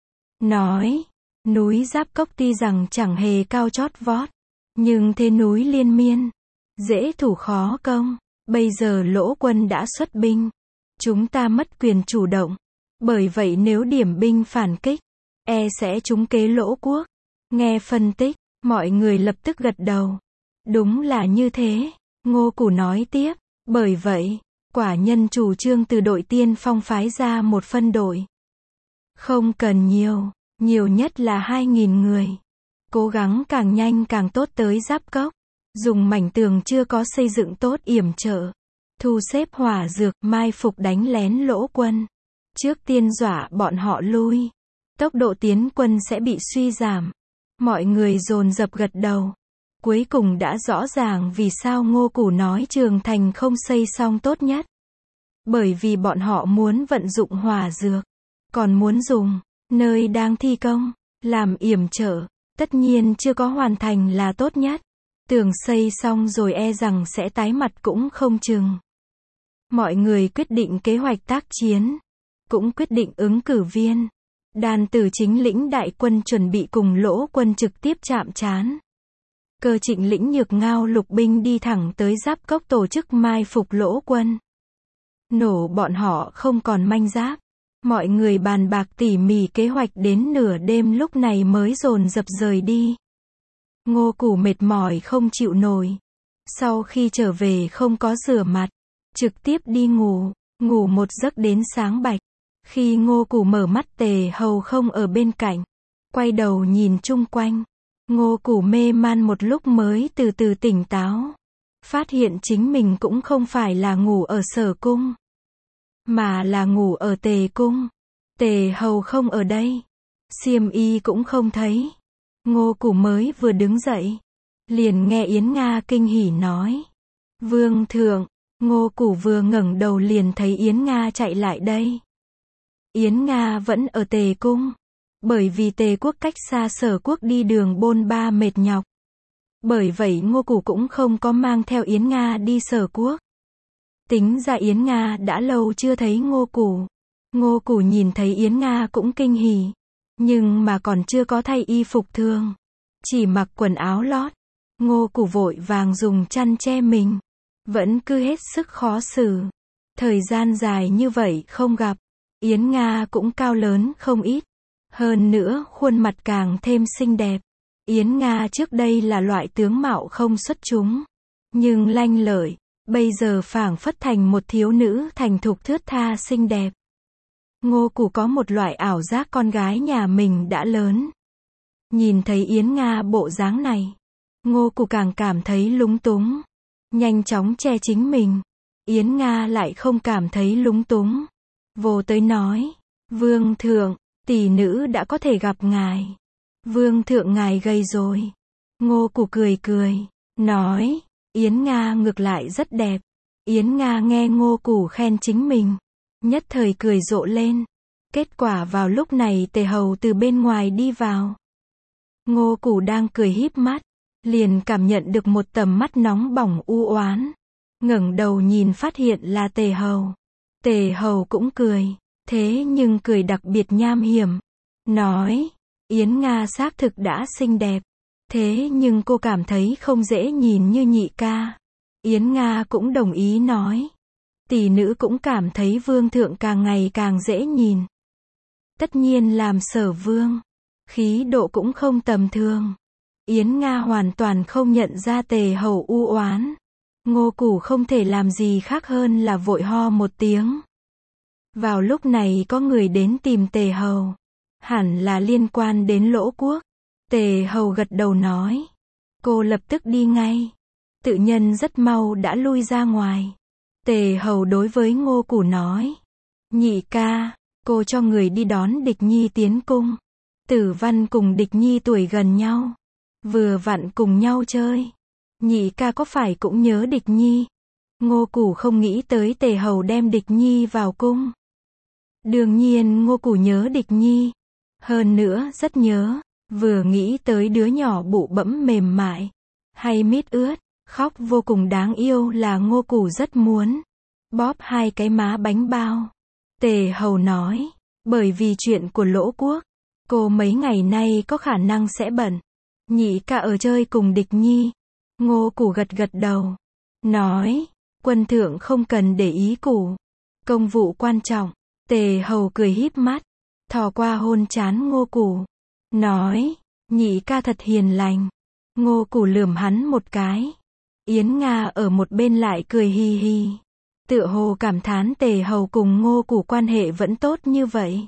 [SPEAKER 1] Nói, núi Giáp Cốc tuy rằng chẳng hề cao chót vót, nhưng thế núi liên miên, dễ thủ khó công. Bây giờ Lỗ quân đã xuất binh, chúng ta mất quyền chủ động. Bởi vậy nếu điểm binh phản kích, e sẽ trúng kế Lỗ quốc. Nghe phân tích, mọi người lập tức gật đầu. Đúng là như thế. Ngô Củ nói tiếp, bởi vậy, quả nhân chủ trương từ đội tiên phong phái ra một phân đội. Không cần nhiều, nhiều nhất là hai nghìn người. Cố gắng càng nhanh càng tốt tới Giáp Cốc. Dùng mảnh tường chưa có xây dựng tốt yểm trợ. Thu xếp hỏa dược, mai phục đánh lén Lỗ quân. Trước tiên dọa bọn họ lui. Tốc độ tiến quân sẽ bị suy giảm. Mọi người dồn dập gật đầu. Cuối cùng đã rõ ràng vì sao Ngô Củ nói trường thành không xây xong tốt nhất. Bởi vì bọn họ muốn vận dụng hỏa dược, còn muốn dùng nơi đang thi công làm yểm trợ, tất nhiên chưa có hoàn thành là tốt nhất. Tường xây xong rồi e rằng sẽ tái mặt cũng không chừng. Mọi người quyết định kế hoạch tác chiến, cũng quyết định ứng cử viên. Đàn Tử chính lĩnh đại quân chuẩn bị cùng Lỗ quân trực tiếp chạm trán. Cơ Trịnh lĩnh Nhược Ngao lục binh đi thẳng tới Giáp Cốc tổ chức mai phục Lỗ quân. Nổ bọn họ không còn manh giáp. Mọi người bàn bạc tỉ mỉ kế hoạch đến nửa đêm lúc này mới dồn dập rời đi. Ngô Củ mệt mỏi không chịu nổi. Sau khi trở về không có rửa mặt, trực tiếp đi ngủ, ngủ một giấc đến sáng bạch. Khi Ngô Củ mở mắt Tề Hầu không ở bên cạnh, quay đầu nhìn chung quanh. Ngô Củ mê man một lúc mới từ từ tỉnh táo. Phát hiện chính mình cũng không phải là ngủ ở Sở cung, mà là ngủ ở Tề cung. Tề Hầu không ở đây, xiêm y cũng không thấy. Ngô Củ mới vừa đứng dậy, liền nghe Yến Nga kinh hỉ nói, Vương thượng. Ngô Củ vừa ngẩng đầu liền thấy Yến Nga chạy lại đây. Yến Nga vẫn ở Tề cung, bởi vì Tề quốc cách xa Sở quốc đi đường bôn ba mệt nhọc. Bởi vậy Ngô Củ cũng không có mang theo Yến Nga đi Sở quốc. Tính ra Yến Nga đã lâu chưa thấy Ngô Củ. Ngô Củ nhìn thấy Yến Nga cũng kinh hỉ, nhưng mà còn chưa có thay y phục thường, chỉ mặc quần áo lót. Ngô Củ vội vàng dùng chăn che mình, vẫn cứ hết sức khó xử. Thời gian dài như vậy không gặp, Yến Nga cũng cao lớn không ít. Hơn nữa khuôn mặt càng thêm xinh đẹp. Yến Nga trước đây là loại tướng mạo không xuất chúng, nhưng lanh lợi, bây giờ phảng phất thành một thiếu nữ thành thục thướt tha xinh đẹp. Ngô Củ có một loại ảo giác con gái nhà mình đã lớn. Nhìn thấy Yến Nga bộ dáng này, Ngô Củ càng cảm thấy lúng túng, nhanh chóng che chính mình. Yến Nga lại không cảm thấy lúng túng, vô tới nói, Vương thượng, tỷ nữ đã có thể gặp ngài. Vương thượng ngài gầy rồi. Ngô Củ cười cười, nói, Yến Nga ngược lại rất đẹp. Yến Nga nghe Ngô Củ khen chính mình, nhất thời cười rộ lên. Kết quả vào lúc này Tề Hầu từ bên ngoài đi vào. Ngô Củ đang cười híp mắt, liền cảm nhận được một tầm mắt nóng bỏng u oán. ngẩng đầu nhìn phát hiện là Tề Hầu. Tề Hầu cũng cười, thế nhưng cười đặc biệt nham hiểm, nói, Yến Nga xác thực đã xinh đẹp, thế nhưng cô cảm thấy không dễ nhìn như nhị ca. Yến Nga cũng đồng ý nói, tỷ nữ cũng cảm thấy vương thượng càng ngày càng dễ nhìn. Tất nhiên làm Sở Vương, khí độ cũng không tầm thường. Yến Nga hoàn toàn không nhận ra Tề Hầu u oán. Ngô Củ không thể làm gì khác hơn là vội ho một tiếng. Vào lúc này có người đến tìm Tề Hầu, hẳn là liên quan đến Lỗ Quốc. Tề Hầu gật đầu nói, cô lập tức đi ngay. Tự nhân rất mau đã lui ra ngoài. Tề Hầu đối với Ngô Củ nói, nhị ca, cô cho người đi đón Địch Nhi tiến cung. Tử Văn cùng Địch Nhi tuổi gần nhau, vừa vặn cùng nhau chơi. Nhị ca có phải cũng nhớ Địch Nhi? Ngô Củ không nghĩ tới Tề Hầu đem Địch Nhi vào cung. Đương nhiên Ngô Củ nhớ Địch Nhi, hơn nữa rất nhớ, vừa nghĩ tới đứa nhỏ bụ bẫm mềm mại, hay mít ướt, khóc vô cùng đáng yêu là Ngô Củ rất muốn bóp hai cái má bánh bao. Tề Hầu nói, bởi vì chuyện của Lỗ Quốc, cô mấy ngày nay có khả năng sẽ bận. Nhị ca ở chơi cùng Địch Nhi. Ngô Củ gật gật đầu, nói, quân thượng không cần để ý Củ, công vụ quan trọng. Tề Hầu cười híp mắt, thò qua hôn trán Ngô Củ, nói, nhị ca thật hiền lành. Ngô Củ lườm hắn một cái. Yến Nga ở một bên lại cười hi hi, tựa hồ cảm thán Tề Hầu cùng Ngô Củ quan hệ vẫn tốt như vậy.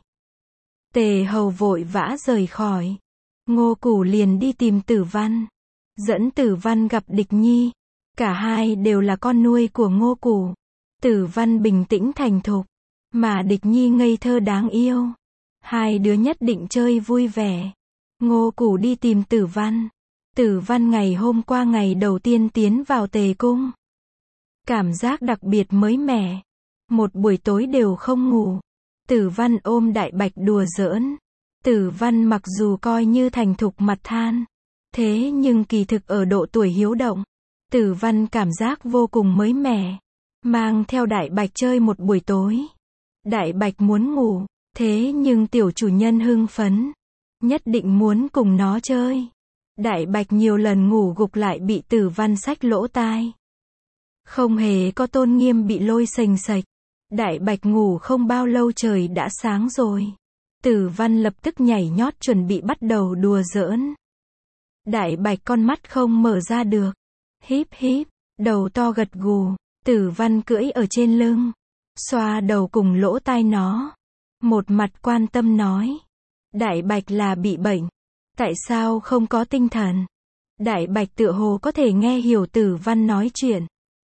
[SPEAKER 1] Tề Hầu vội vã rời khỏi. Ngô Củ liền đi tìm Tử Văn, dẫn Tử Văn gặp Địch Nhi. Cả hai đều là con nuôi của Ngô Củ. Tử Văn bình tĩnh thành thục, mà Địch Nhi ngây thơ đáng yêu. Hai đứa nhất định chơi vui vẻ. Ngô Củ đi tìm Tử Văn. Tử Văn ngày hôm qua ngày đầu tiên tiến vào Tề cung. Cảm giác đặc biệt mới mẻ. Một buổi tối đều không ngủ. Tử Văn ôm Đại Bạch đùa giỡn. Tử Văn mặc dù coi như thành thục mặt than, thế nhưng kỳ thực ở độ tuổi hiếu động. Tử Văn cảm giác vô cùng mới mẻ. Mang theo Đại Bạch chơi một buổi tối. Đại Bạch muốn ngủ, thế nhưng tiểu chủ nhân hưng phấn, nhất định muốn cùng nó chơi. Đại Bạch nhiều lần ngủ gục lại bị Tử Văn xách lỗ tai. Không hề có tôn nghiêm bị lôi sềnh sạch. Đại Bạch ngủ không bao lâu trời đã sáng rồi. Tử Văn lập tức nhảy nhót chuẩn bị bắt đầu đùa giỡn. Đại Bạch con mắt không mở ra được. Híp híp, đầu to gật gù. Tử Văn cưỡi ở trên lưng, xoa đầu cùng lỗ tai nó. Một mặt quan tâm nói, Đại Bạch là bị bệnh, tại sao không có tinh thần? Đại Bạch tựa hồ có thể nghe hiểu Tử Văn nói chuyện.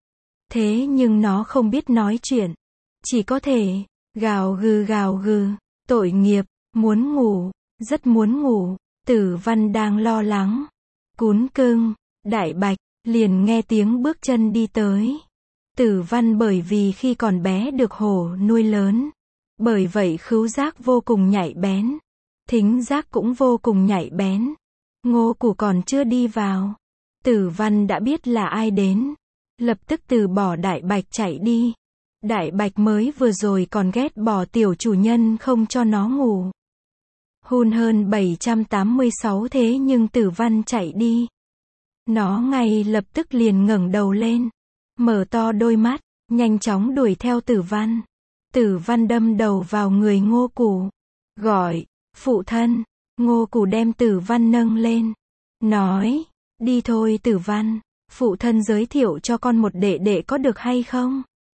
[SPEAKER 1] Thế nhưng nó không biết nói chuyện, chỉ có thể gào gừ gào gừ. Tội nghiệp, muốn ngủ, rất muốn ngủ. Tử Văn đang lo lắng. Cún cưng, Đại Bạch liền nghe tiếng bước chân đi tới. Tử Văn bởi vì khi còn bé được hổ nuôi lớn, bởi vậy khứu giác vô cùng nhạy bén, thính giác cũng vô cùng nhạy bén. Ngô Củ còn chưa đi vào, Tử Văn đã biết là ai đến, lập tức từ bỏ Đại Bạch chạy đi. Đại Bạch mới vừa rồi còn ghét bỏ tiểu chủ nhân không cho nó ngủ. Hun hơn bảy trăm tám mươi sáu thế nhưng Tử Văn chạy đi. Nó ngay lập tức liền ngẩng đầu lên, mở to đôi mắt, nhanh chóng đuổi theo Tử Văn. Tử Văn đâm đầu vào người Ngô Củ, gọi, phụ thân. Ngô Củ đem Tử Văn nâng lên, nói, đi thôi Tử Văn, phụ thân giới thiệu cho con một đệ đệ có được hay không?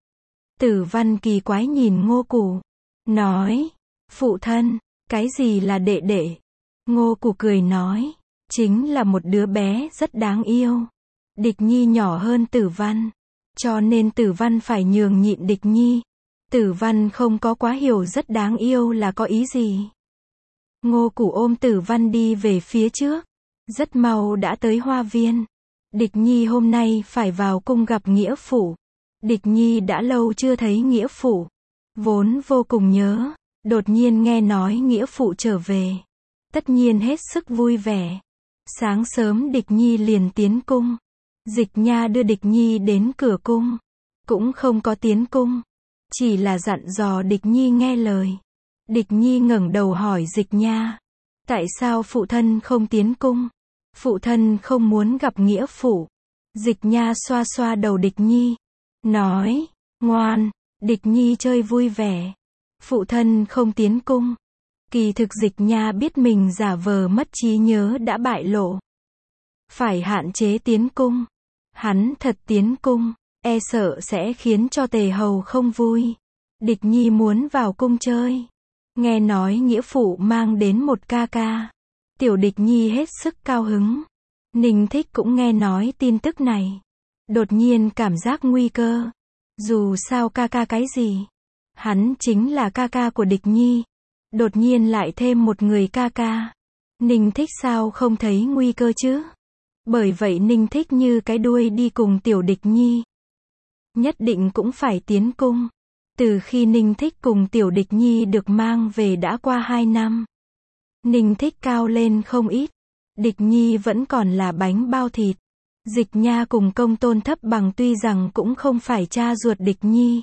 [SPEAKER 1] Tử Văn kỳ quái nhìn Ngô Củ, nói, phụ thân, cái gì là đệ đệ? Ngô Củ cười nói, chính là một đứa bé rất đáng yêu. Địch Nhi nhỏ hơn Tử Văn, cho nên Tử Văn phải nhường nhịn Địch Nhi. Tử Văn không có quá hiểu rất đáng yêu là có ý gì. Ngô Củ ôm Tử Văn đi về phía trước, rất mau đã tới hoa viên. Địch Nhi hôm nay phải vào cung gặp nghĩa phụ. Địch Nhi đã lâu chưa thấy nghĩa phụ, vốn vô cùng nhớ, đột nhiên nghe nói nghĩa phụ trở về, tất nhiên hết sức vui vẻ. Sáng sớm Địch Nhi liền tiến cung. Dịch Nha đưa Địch Nhi đến cửa cung. cũng không có tiến cung, chỉ là dặn dò Địch Nhi nghe lời. Địch Nhi ngẩng đầu hỏi Dịch Nha, tại sao phụ thân không tiến cung? Phụ thân không muốn gặp nghĩa phụ. Dịch Nha xoa xoa đầu Địch Nhi, nói, ngoan. Địch Nhi chơi vui vẻ, phụ thân không tiến cung. Kỳ thực Dịch Nha biết mình giả vờ mất trí nhớ đã bại lộ, phải hạn chế tiến cung. Hắn thật tiến cung, e sợ sẽ khiến cho Tề Hầu không vui. Địch Nhi muốn vào cung chơi, nghe nói nghĩa phụ mang đến một ca ca. Tiểu Địch Nhi hết sức cao hứng. Ninh Thích cũng nghe nói tin tức này, đột nhiên cảm giác nguy cơ. Dù sao ca ca cái gì, hắn chính là ca ca của Địch Nhi, đột nhiên lại thêm một người ca ca. Ninh Thích sao không thấy nguy cơ chứ? Bởi vậy Ninh Thích như cái đuôi đi cùng Tiểu Địch Nhi. Nhất định cũng phải tiến cung. Từ khi Ninh Thích cùng Tiểu Địch Nhi được mang về đã qua hai năm. Ninh Thích cao lên không ít. Địch Nhi vẫn còn là bánh bao thịt. Dịch Nha cùng Công Tôn Thấp Bằng tuy rằng cũng không phải cha ruột Địch Nhi,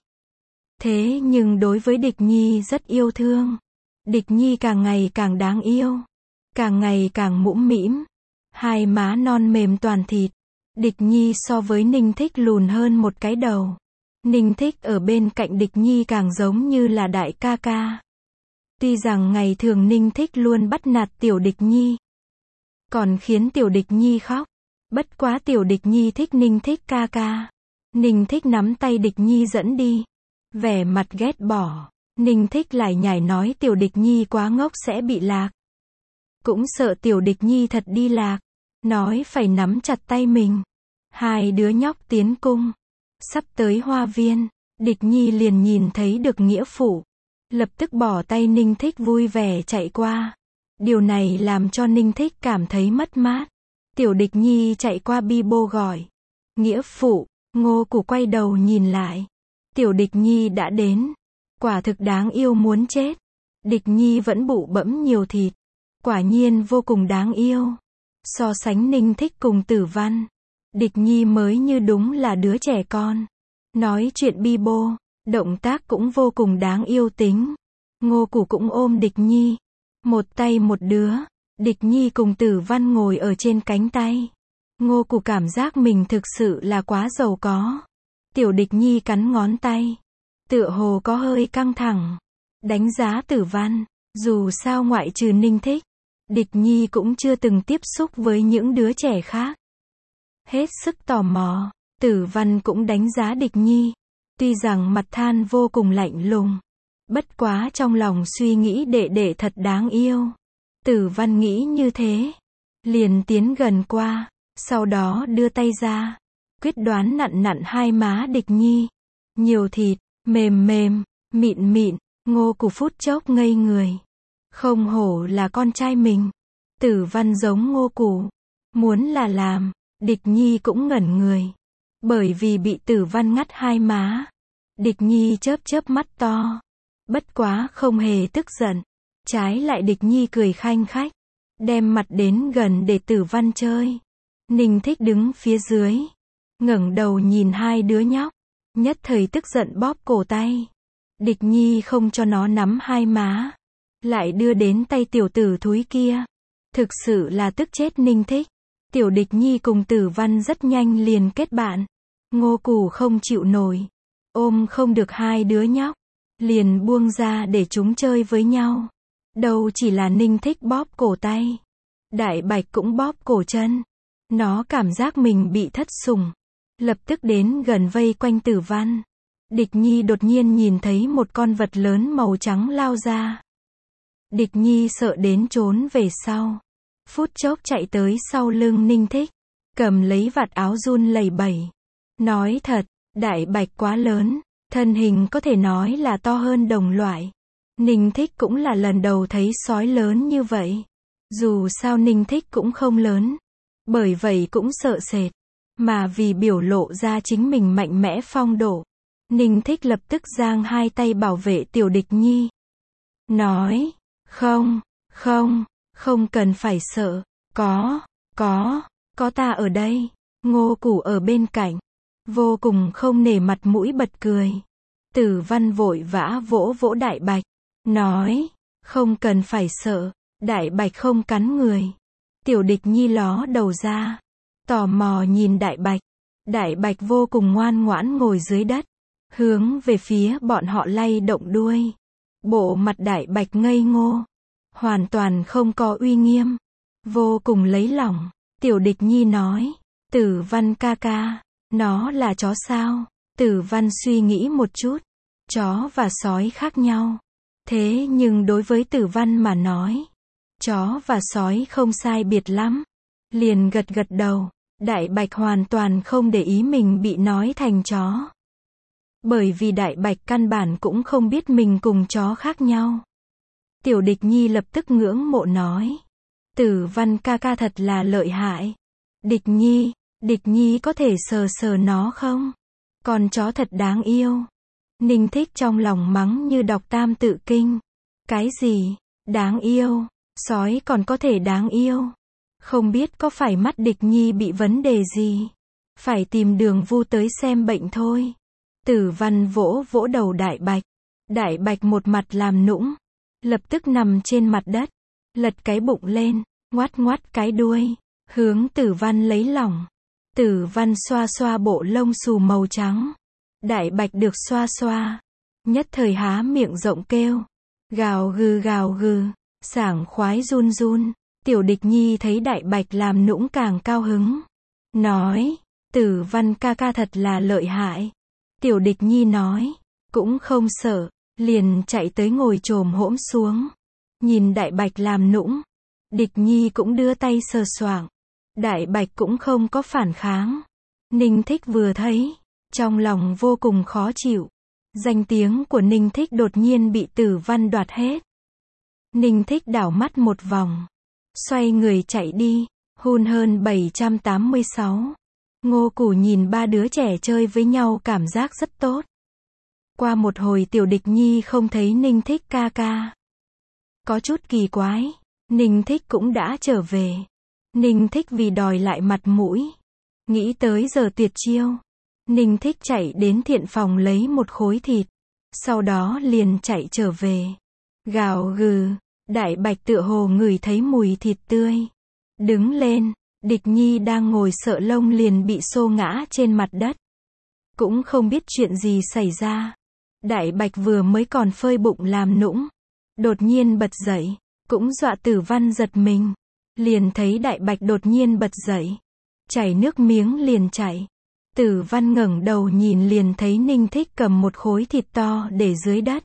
[SPEAKER 1] thế nhưng đối với Địch Nhi rất yêu thương. Địch Nhi càng ngày càng đáng yêu, càng ngày càng mũm mĩm, hai má non mềm toàn thịt. Địch Nhi so với Ninh Thích lùn hơn một cái đầu. Ninh Thích ở bên cạnh Địch Nhi càng giống như là đại ca ca. Tuy rằng ngày thường Ninh Thích luôn bắt nạt Tiểu Địch Nhi, còn khiến Tiểu Địch Nhi khóc. Bất quá Tiểu Địch Nhi thích Ninh Thích ca ca. Ninh Thích nắm tay Địch Nhi dẫn đi, vẻ mặt ghét bỏ. Ninh Thích lại nhảy nói Tiểu Địch Nhi quá ngốc sẽ bị lạc. Cũng sợ Tiểu Địch Nhi thật đi lạc, nói phải nắm chặt tay mình. Hai đứa nhóc tiến cung, sắp tới hoa viên, Địch Nhi liền nhìn thấy được nghĩa phụ, lập tức bỏ tay Ninh Thích vui vẻ chạy qua. Điều này làm cho Ninh Thích cảm thấy mất mát. Tiểu Địch Nhi chạy qua bi bô gọi, nghĩa phụ. Ngô Củ quay đầu nhìn lại, Tiểu Địch Nhi đã đến. Quả thực đáng yêu muốn chết. Địch Nhi vẫn bụ bẫm nhiều thịt, quả nhiên vô cùng đáng yêu. So sánh Ninh Thích cùng Tử Văn, Địch Nhi mới như đúng là đứa trẻ con. Nói chuyện bi bô, động tác cũng vô cùng đáng yêu tính. Ngô Củ cũng ôm Địch Nhi, một tay một đứa. Địch Nhi cùng Tử Văn ngồi ở trên cánh tay. Ngô Củ cảm giác mình thực sự là quá giàu có. Tiểu Địch Nhi cắn ngón tay, tựa hồ có hơi căng thẳng. Đánh giá Tử Văn, dù sao ngoại trừ Ninh Thích, Địch Nhi cũng chưa từng tiếp xúc với những đứa trẻ khác. Hết sức tò mò, Tử Văn cũng đánh giá Địch Nhi. Tuy rằng mặt than vô cùng lạnh lùng, bất quá trong lòng suy nghĩ đệ đệ thật đáng yêu. Tử Văn nghĩ như thế, liền tiến gần qua, sau đó đưa tay ra, quyết đoán nặn nặn hai má Địch Nhi. Nhiều thịt, mềm mềm, mịn mịn. Ngô Củ phút chốc ngây người. Không hổ là con trai mình. Tử Văn giống Ngô Củ, muốn là làm. Địch Nhi cũng ngẩn người, bởi vì bị Tử Văn ngắt hai má. Địch Nhi chớp chớp mắt to, bất quá không hề tức giận. Trái lại Địch Nhi cười khanh khách, đem mặt đến gần để Tử Văn chơi. Ninh Thích đứng phía dưới, ngẩng đầu nhìn hai đứa nhóc, nhất thời tức giận bóp cổ tay. Địch Nhi không cho nó nắm hai má, lại đưa đến tay tiểu tử thúi kia. Thực sự là tức chết Ninh Thích. Tiểu Địch Nhi cùng Tử Văn rất nhanh liền kết bạn. Ngô Củ không chịu nổi, ôm không được hai đứa nhóc, liền buông ra để chúng chơi với nhau. Đâu chỉ là Ninh Thích bóp cổ tay, Đại Bạch cũng bóp cổ chân. Nó cảm giác mình bị thất sủng, lập tức đến gần vây quanh Tử Văn. Địch Nhi đột nhiên nhìn thấy một con vật lớn màu trắng lao ra. Địch Nhi sợ đến trốn về sau, phút chốc chạy tới sau lưng Ninh Thích, cầm lấy vạt áo run lẩy bẩy. Nói thật, Đại Bạch quá lớn, thân hình có thể nói là to hơn đồng loại. Ninh Thích cũng là lần đầu thấy sói lớn như vậy. Dù sao Ninh Thích cũng không lớn, bởi vậy cũng sợ sệt. Mà vì biểu lộ ra chính mình mạnh mẽ phong độ, Ninh Thích lập tức giang hai tay bảo vệ Tiểu Địch Nhi. Nói, không, không, không cần phải sợ, có, có, có ta ở đây. Ngô Củ ở bên cạnh, vô cùng không nể mặt mũi bật cười. Tử Văn vội vã vỗ vỗ Đại Bạch, nói, không cần phải sợ, Đại Bạch không cắn người. Tiểu Địch Nhi ló đầu ra, tò mò nhìn Đại Bạch. Đại Bạch vô cùng ngoan ngoãn ngồi dưới đất, hướng về phía bọn họ lay động đuôi. Bộ mặt Đại Bạch ngây ngô, hoàn toàn không có uy nghiêm, vô cùng lấy lòng. Tiểu Địch Nhi nói, Tử Văn ca ca, nó là chó sao? Tử Văn suy nghĩ một chút, chó và sói khác nhau. Thế nhưng đối với Tử Văn mà nói, chó và sói không sai biệt lắm. Liền gật gật đầu. Đại Bạch hoàn toàn không để ý mình bị nói thành chó. Bởi vì Đại Bạch căn bản cũng không biết mình cùng chó khác nhau. Tiểu Địch Nhi lập tức ngưỡng mộ nói, Tử Văn ca ca thật là lợi hại. Địch Nhi, Địch Nhi có thể sờ sờ nó không? Con chó thật đáng yêu. Ninh Thích trong lòng mắng như đọc Tam Tự Kinh. Cái gì? Đáng yêu? Sói còn có thể đáng yêu? Không biết có phải mắt Địch Nhi bị vấn đề gì? Phải tìm Đường Vu tới xem bệnh thôi. Tử Văn vỗ vỗ đầu Đại Bạch. Đại Bạch một mặt làm nũng, lập tức nằm trên mặt đất, lật cái bụng lên, ngoắt ngoắt cái đuôi, hướng Tử Văn lấy lòng. Tử Văn xoa xoa bộ lông xù màu trắng. Đại Bạch được xoa xoa, nhất thời há miệng rộng kêu, gào gừ gào gừ, sảng khoái run run. Tiểu Địch Nhi thấy Đại Bạch làm nũng càng cao hứng, nói, Tử Văn ca ca thật là lợi hại. Tiểu Địch Nhi nói, cũng không sợ, liền chạy tới ngồi chồm hỗn xuống, nhìn Đại Bạch làm nũng. Địch Nhi cũng đưa tay sờ soạng, Đại Bạch cũng không có phản kháng. Ninh Thích vừa thấy, trong lòng vô cùng khó chịu. Danh tiếng của Ninh Thích đột nhiên bị Tử Văn đoạt hết. Ninh Thích đảo mắt một vòng, xoay người chạy đi. Hun hơn bảy trăm tám mươi sáu. Ngô Củ nhìn ba đứa trẻ chơi với nhau cảm giác rất tốt. Qua một hồi Tiểu Địch Nhi không thấy Ninh Thích ca ca. Có chút kỳ quái, Ninh Thích cũng đã trở về. Ninh Thích vì đòi lại mặt mũi, nghĩ tới giờ tuyệt chiêu, Ninh Thích chạy đến thiện phòng lấy một khối thịt, sau đó liền chạy trở về. Gào gừ, Đại Bạch tựa hồ ngửi thấy mùi thịt tươi, đứng lên. Địch Nhi đang ngồi sợ lông liền bị xô ngã trên mặt đất, cũng không biết chuyện gì xảy ra. Đại Bạch vừa mới còn phơi bụng làm nũng, đột nhiên bật dậy, cũng dọa Tử Văn giật mình. Liền thấy Đại Bạch đột nhiên bật dậy, chảy nước miếng liền chảy. Tử Văn ngẩng đầu nhìn liền thấy Ninh Thích cầm một khối thịt to để dưới đất.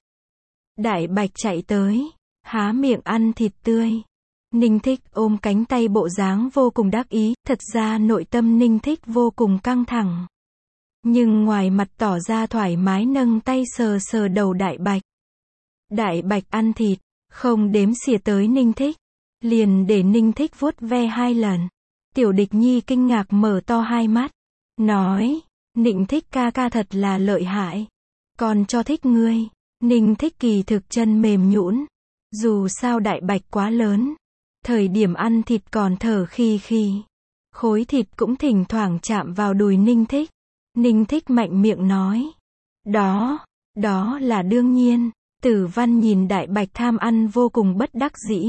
[SPEAKER 1] Đại Bạch chạy tới, há miệng ăn thịt tươi. Ninh Thích ôm cánh tay bộ dáng vô cùng đắc ý, thật ra nội tâm Ninh Thích vô cùng căng thẳng. Nhưng ngoài mặt tỏ ra thoải mái nâng tay sờ sờ đầu Đại Bạch. Đại Bạch ăn thịt, không đếm xỉa tới Ninh Thích, liền để Ninh Thích vuốt ve hai lần. Tiểu Địch Nhi kinh ngạc mở to hai mắt, nói, Ninh Thích ca ca thật là lợi hại, còn cho thích ngươi. Ninh Thích kỳ thực chân mềm nhũn, dù sao Đại Bạch quá lớn, thời điểm ăn thịt còn thở khì khì, khối thịt cũng thỉnh thoảng chạm vào đùi Ninh Thích. Ninh Thích mạnh miệng nói, đó, đó là đương nhiên. Tử Văn nhìn Đại Bạch tham ăn vô cùng bất đắc dĩ.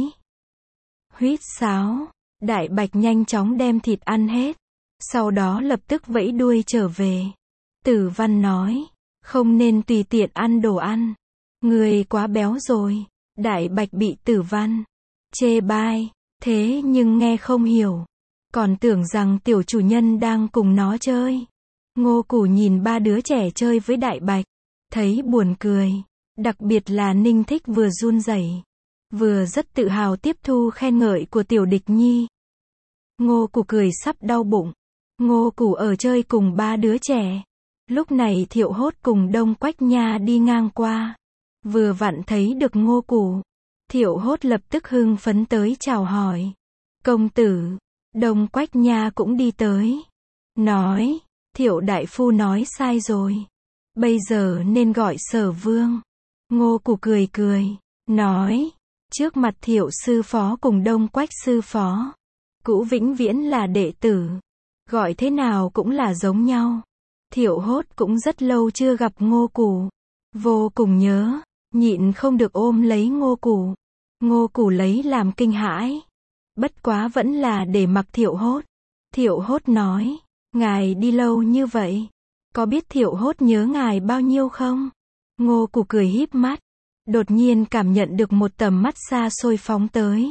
[SPEAKER 1] Huýt sáo, Đại Bạch nhanh chóng đem thịt ăn hết, sau đó lập tức vẫy đuôi trở về. Tử Văn nói, không nên tùy tiện ăn đồ ăn, người quá béo rồi. Đại Bạch bị Tử Văn chê bai, thế nhưng nghe không hiểu, còn tưởng rằng tiểu chủ nhân đang cùng nó chơi. Ngô Củ nhìn ba đứa trẻ chơi với Đại Bạch, thấy buồn cười, đặc biệt là Ninh Thích vừa run rẩy, vừa rất tự hào tiếp thu khen ngợi của Tiểu Địch Nhi. Ngô Củ cười sắp đau bụng. Ngô Củ ở chơi cùng ba đứa trẻ. Lúc này Thiệu Hốt cùng Đông Quách Nha đi ngang qua, vừa vặn thấy được Ngô Củ. Thiệu Hốt lập tức hưng phấn tới chào hỏi. Công tử. Đông Quách Nha cũng đi tới, nói, Thiệu đại phu nói sai rồi, bây giờ nên gọi Sở Vương. Ngô Củ cười cười, nói, trước mặt Thiệu sư phó cùng Đông Quách sư phó, cũ vĩnh viễn là đệ tử, gọi thế nào cũng là giống nhau. Thiệu Hốt cũng rất lâu chưa gặp Ngô Củ. Vô cùng nhớ, nhịn không được ôm lấy Ngô Củ. Ngô Củ lấy làm kinh hãi. Bất quá vẫn là để mặc Thiệu Hốt. Thiệu Hốt nói, ngài đi lâu như vậy, có biết Thiệu Hốt nhớ ngài bao nhiêu không? Ngô Củ cười híp mắt, đột nhiên cảm nhận được một tầm mắt xa xôi phóng tới.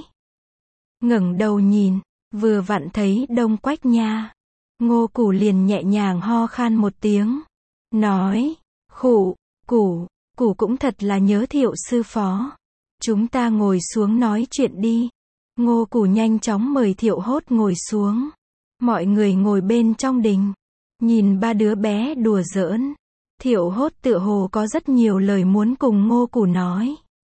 [SPEAKER 1] Ngẩng đầu nhìn, vừa vặn thấy Đông Quách Nha. Ngô Củ liền nhẹ nhàng ho khan một tiếng, nói, khụ, Củ, Củ cũng thật là nhớ Thiệu sư phó. Chúng ta ngồi xuống nói chuyện đi. Ngô Củ nhanh chóng mời Thiệu Hốt ngồi xuống. Mọi người ngồi bên trong đình, nhìn ba đứa bé đùa giỡn. Thiệu Hốt tựa hồ có rất nhiều lời muốn cùng Ngô Củ nói.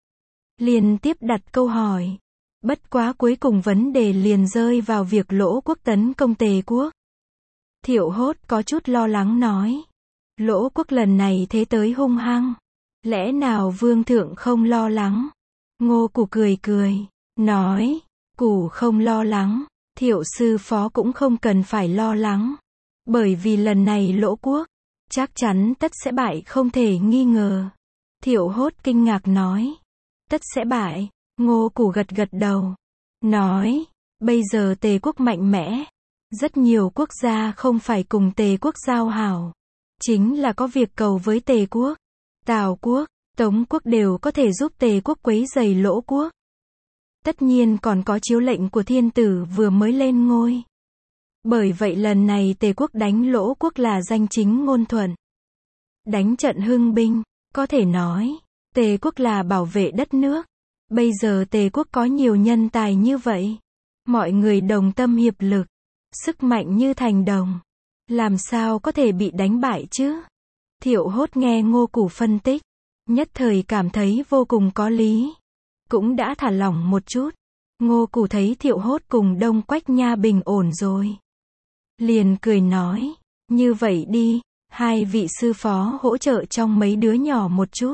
[SPEAKER 1] Liền tiếp đặt câu hỏi. Bất quá cuối cùng vấn đề liền rơi vào việc Lỗ Quốc tấn công Tề Quốc. Thiệu Hốt có chút lo lắng nói. Lỗ Quốc lần này thế tới hung hăng. Lẽ nào vương thượng không lo lắng? Ngô Củ cười cười, nói, Củ không lo lắng, Thiệu sư phó cũng không cần phải lo lắng. Bởi vì lần này Lỗ Quốc, chắc chắn tất sẽ bại không thể nghi ngờ. Thiệu Hốt kinh ngạc nói, tất sẽ bại. Ngô Củ gật gật đầu, nói, bây giờ Tề Quốc mạnh mẽ. Rất nhiều quốc gia không phải cùng Tề Quốc giao hảo. Chính là có việc cầu với Tề Quốc. Tào Quốc, Tống Quốc đều có thể giúp Tề Quốc quấy rầy Lỗ Quốc. Tất nhiên còn có chiếu lệnh của thiên tử vừa mới lên ngôi. Bởi vậy lần này Tề Quốc đánh Lỗ Quốc là danh chính ngôn thuận. Đánh trận hưng binh, có thể nói, Tề Quốc là bảo vệ đất nước. Bây giờ Tề Quốc có nhiều nhân tài như vậy. Mọi người đồng tâm hiệp lực, sức mạnh như thành đồng. Làm sao có thể bị đánh bại chứ? Thiệu Hốt nghe Ngô Củ phân tích, nhất thời cảm thấy vô cùng có lý. Cũng đã thả lỏng một chút. Ngô Củ thấy Thiệu Hốt cùng Đông Quách Nha bình ổn rồi. Liền cười nói, như vậy đi, hai vị sư phó hỗ trợ trong mấy đứa nhỏ một chút.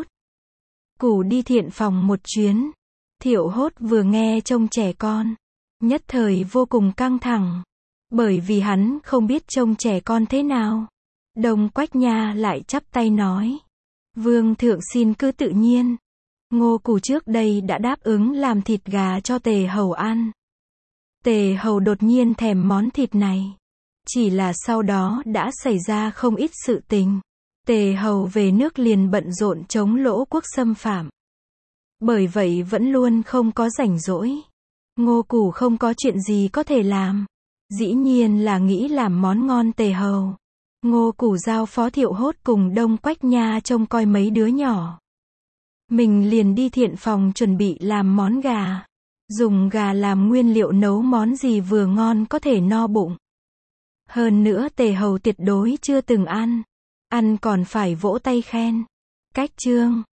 [SPEAKER 1] Củ đi thiện phòng một chuyến. Thiệu Hốt vừa nghe trông trẻ con, nhất thời vô cùng căng thẳng. Bởi vì hắn không biết trông trẻ con thế nào. Đông Quách Nha lại chắp tay nói, vương thượng xin cứ tự nhiên. Ngô Củ trước đây đã đáp ứng làm thịt gà cho Tề Hầu ăn. Tề Hầu đột nhiên thèm món thịt này. Chỉ là sau đó đã xảy ra không ít sự tình. Tề Hầu về nước liền bận rộn chống Lỗ Quốc xâm phạm. Bởi vậy vẫn luôn không có rảnh rỗi. Ngô Củ không có chuyện gì có thể làm. Dĩ nhiên là nghĩ làm món ngon Tề Hầu. Ngô Củ giao phó Thiệu Hốt cùng Đông Quách Nha trông coi mấy đứa nhỏ. Mình liền đi thiện phòng chuẩn bị làm món gà. Dùng gà làm nguyên liệu nấu món gì vừa ngon có thể no bụng. Hơn nữa Tề Hầu tuyệt đối chưa từng ăn. Ăn còn phải vỗ tay khen. Cách chương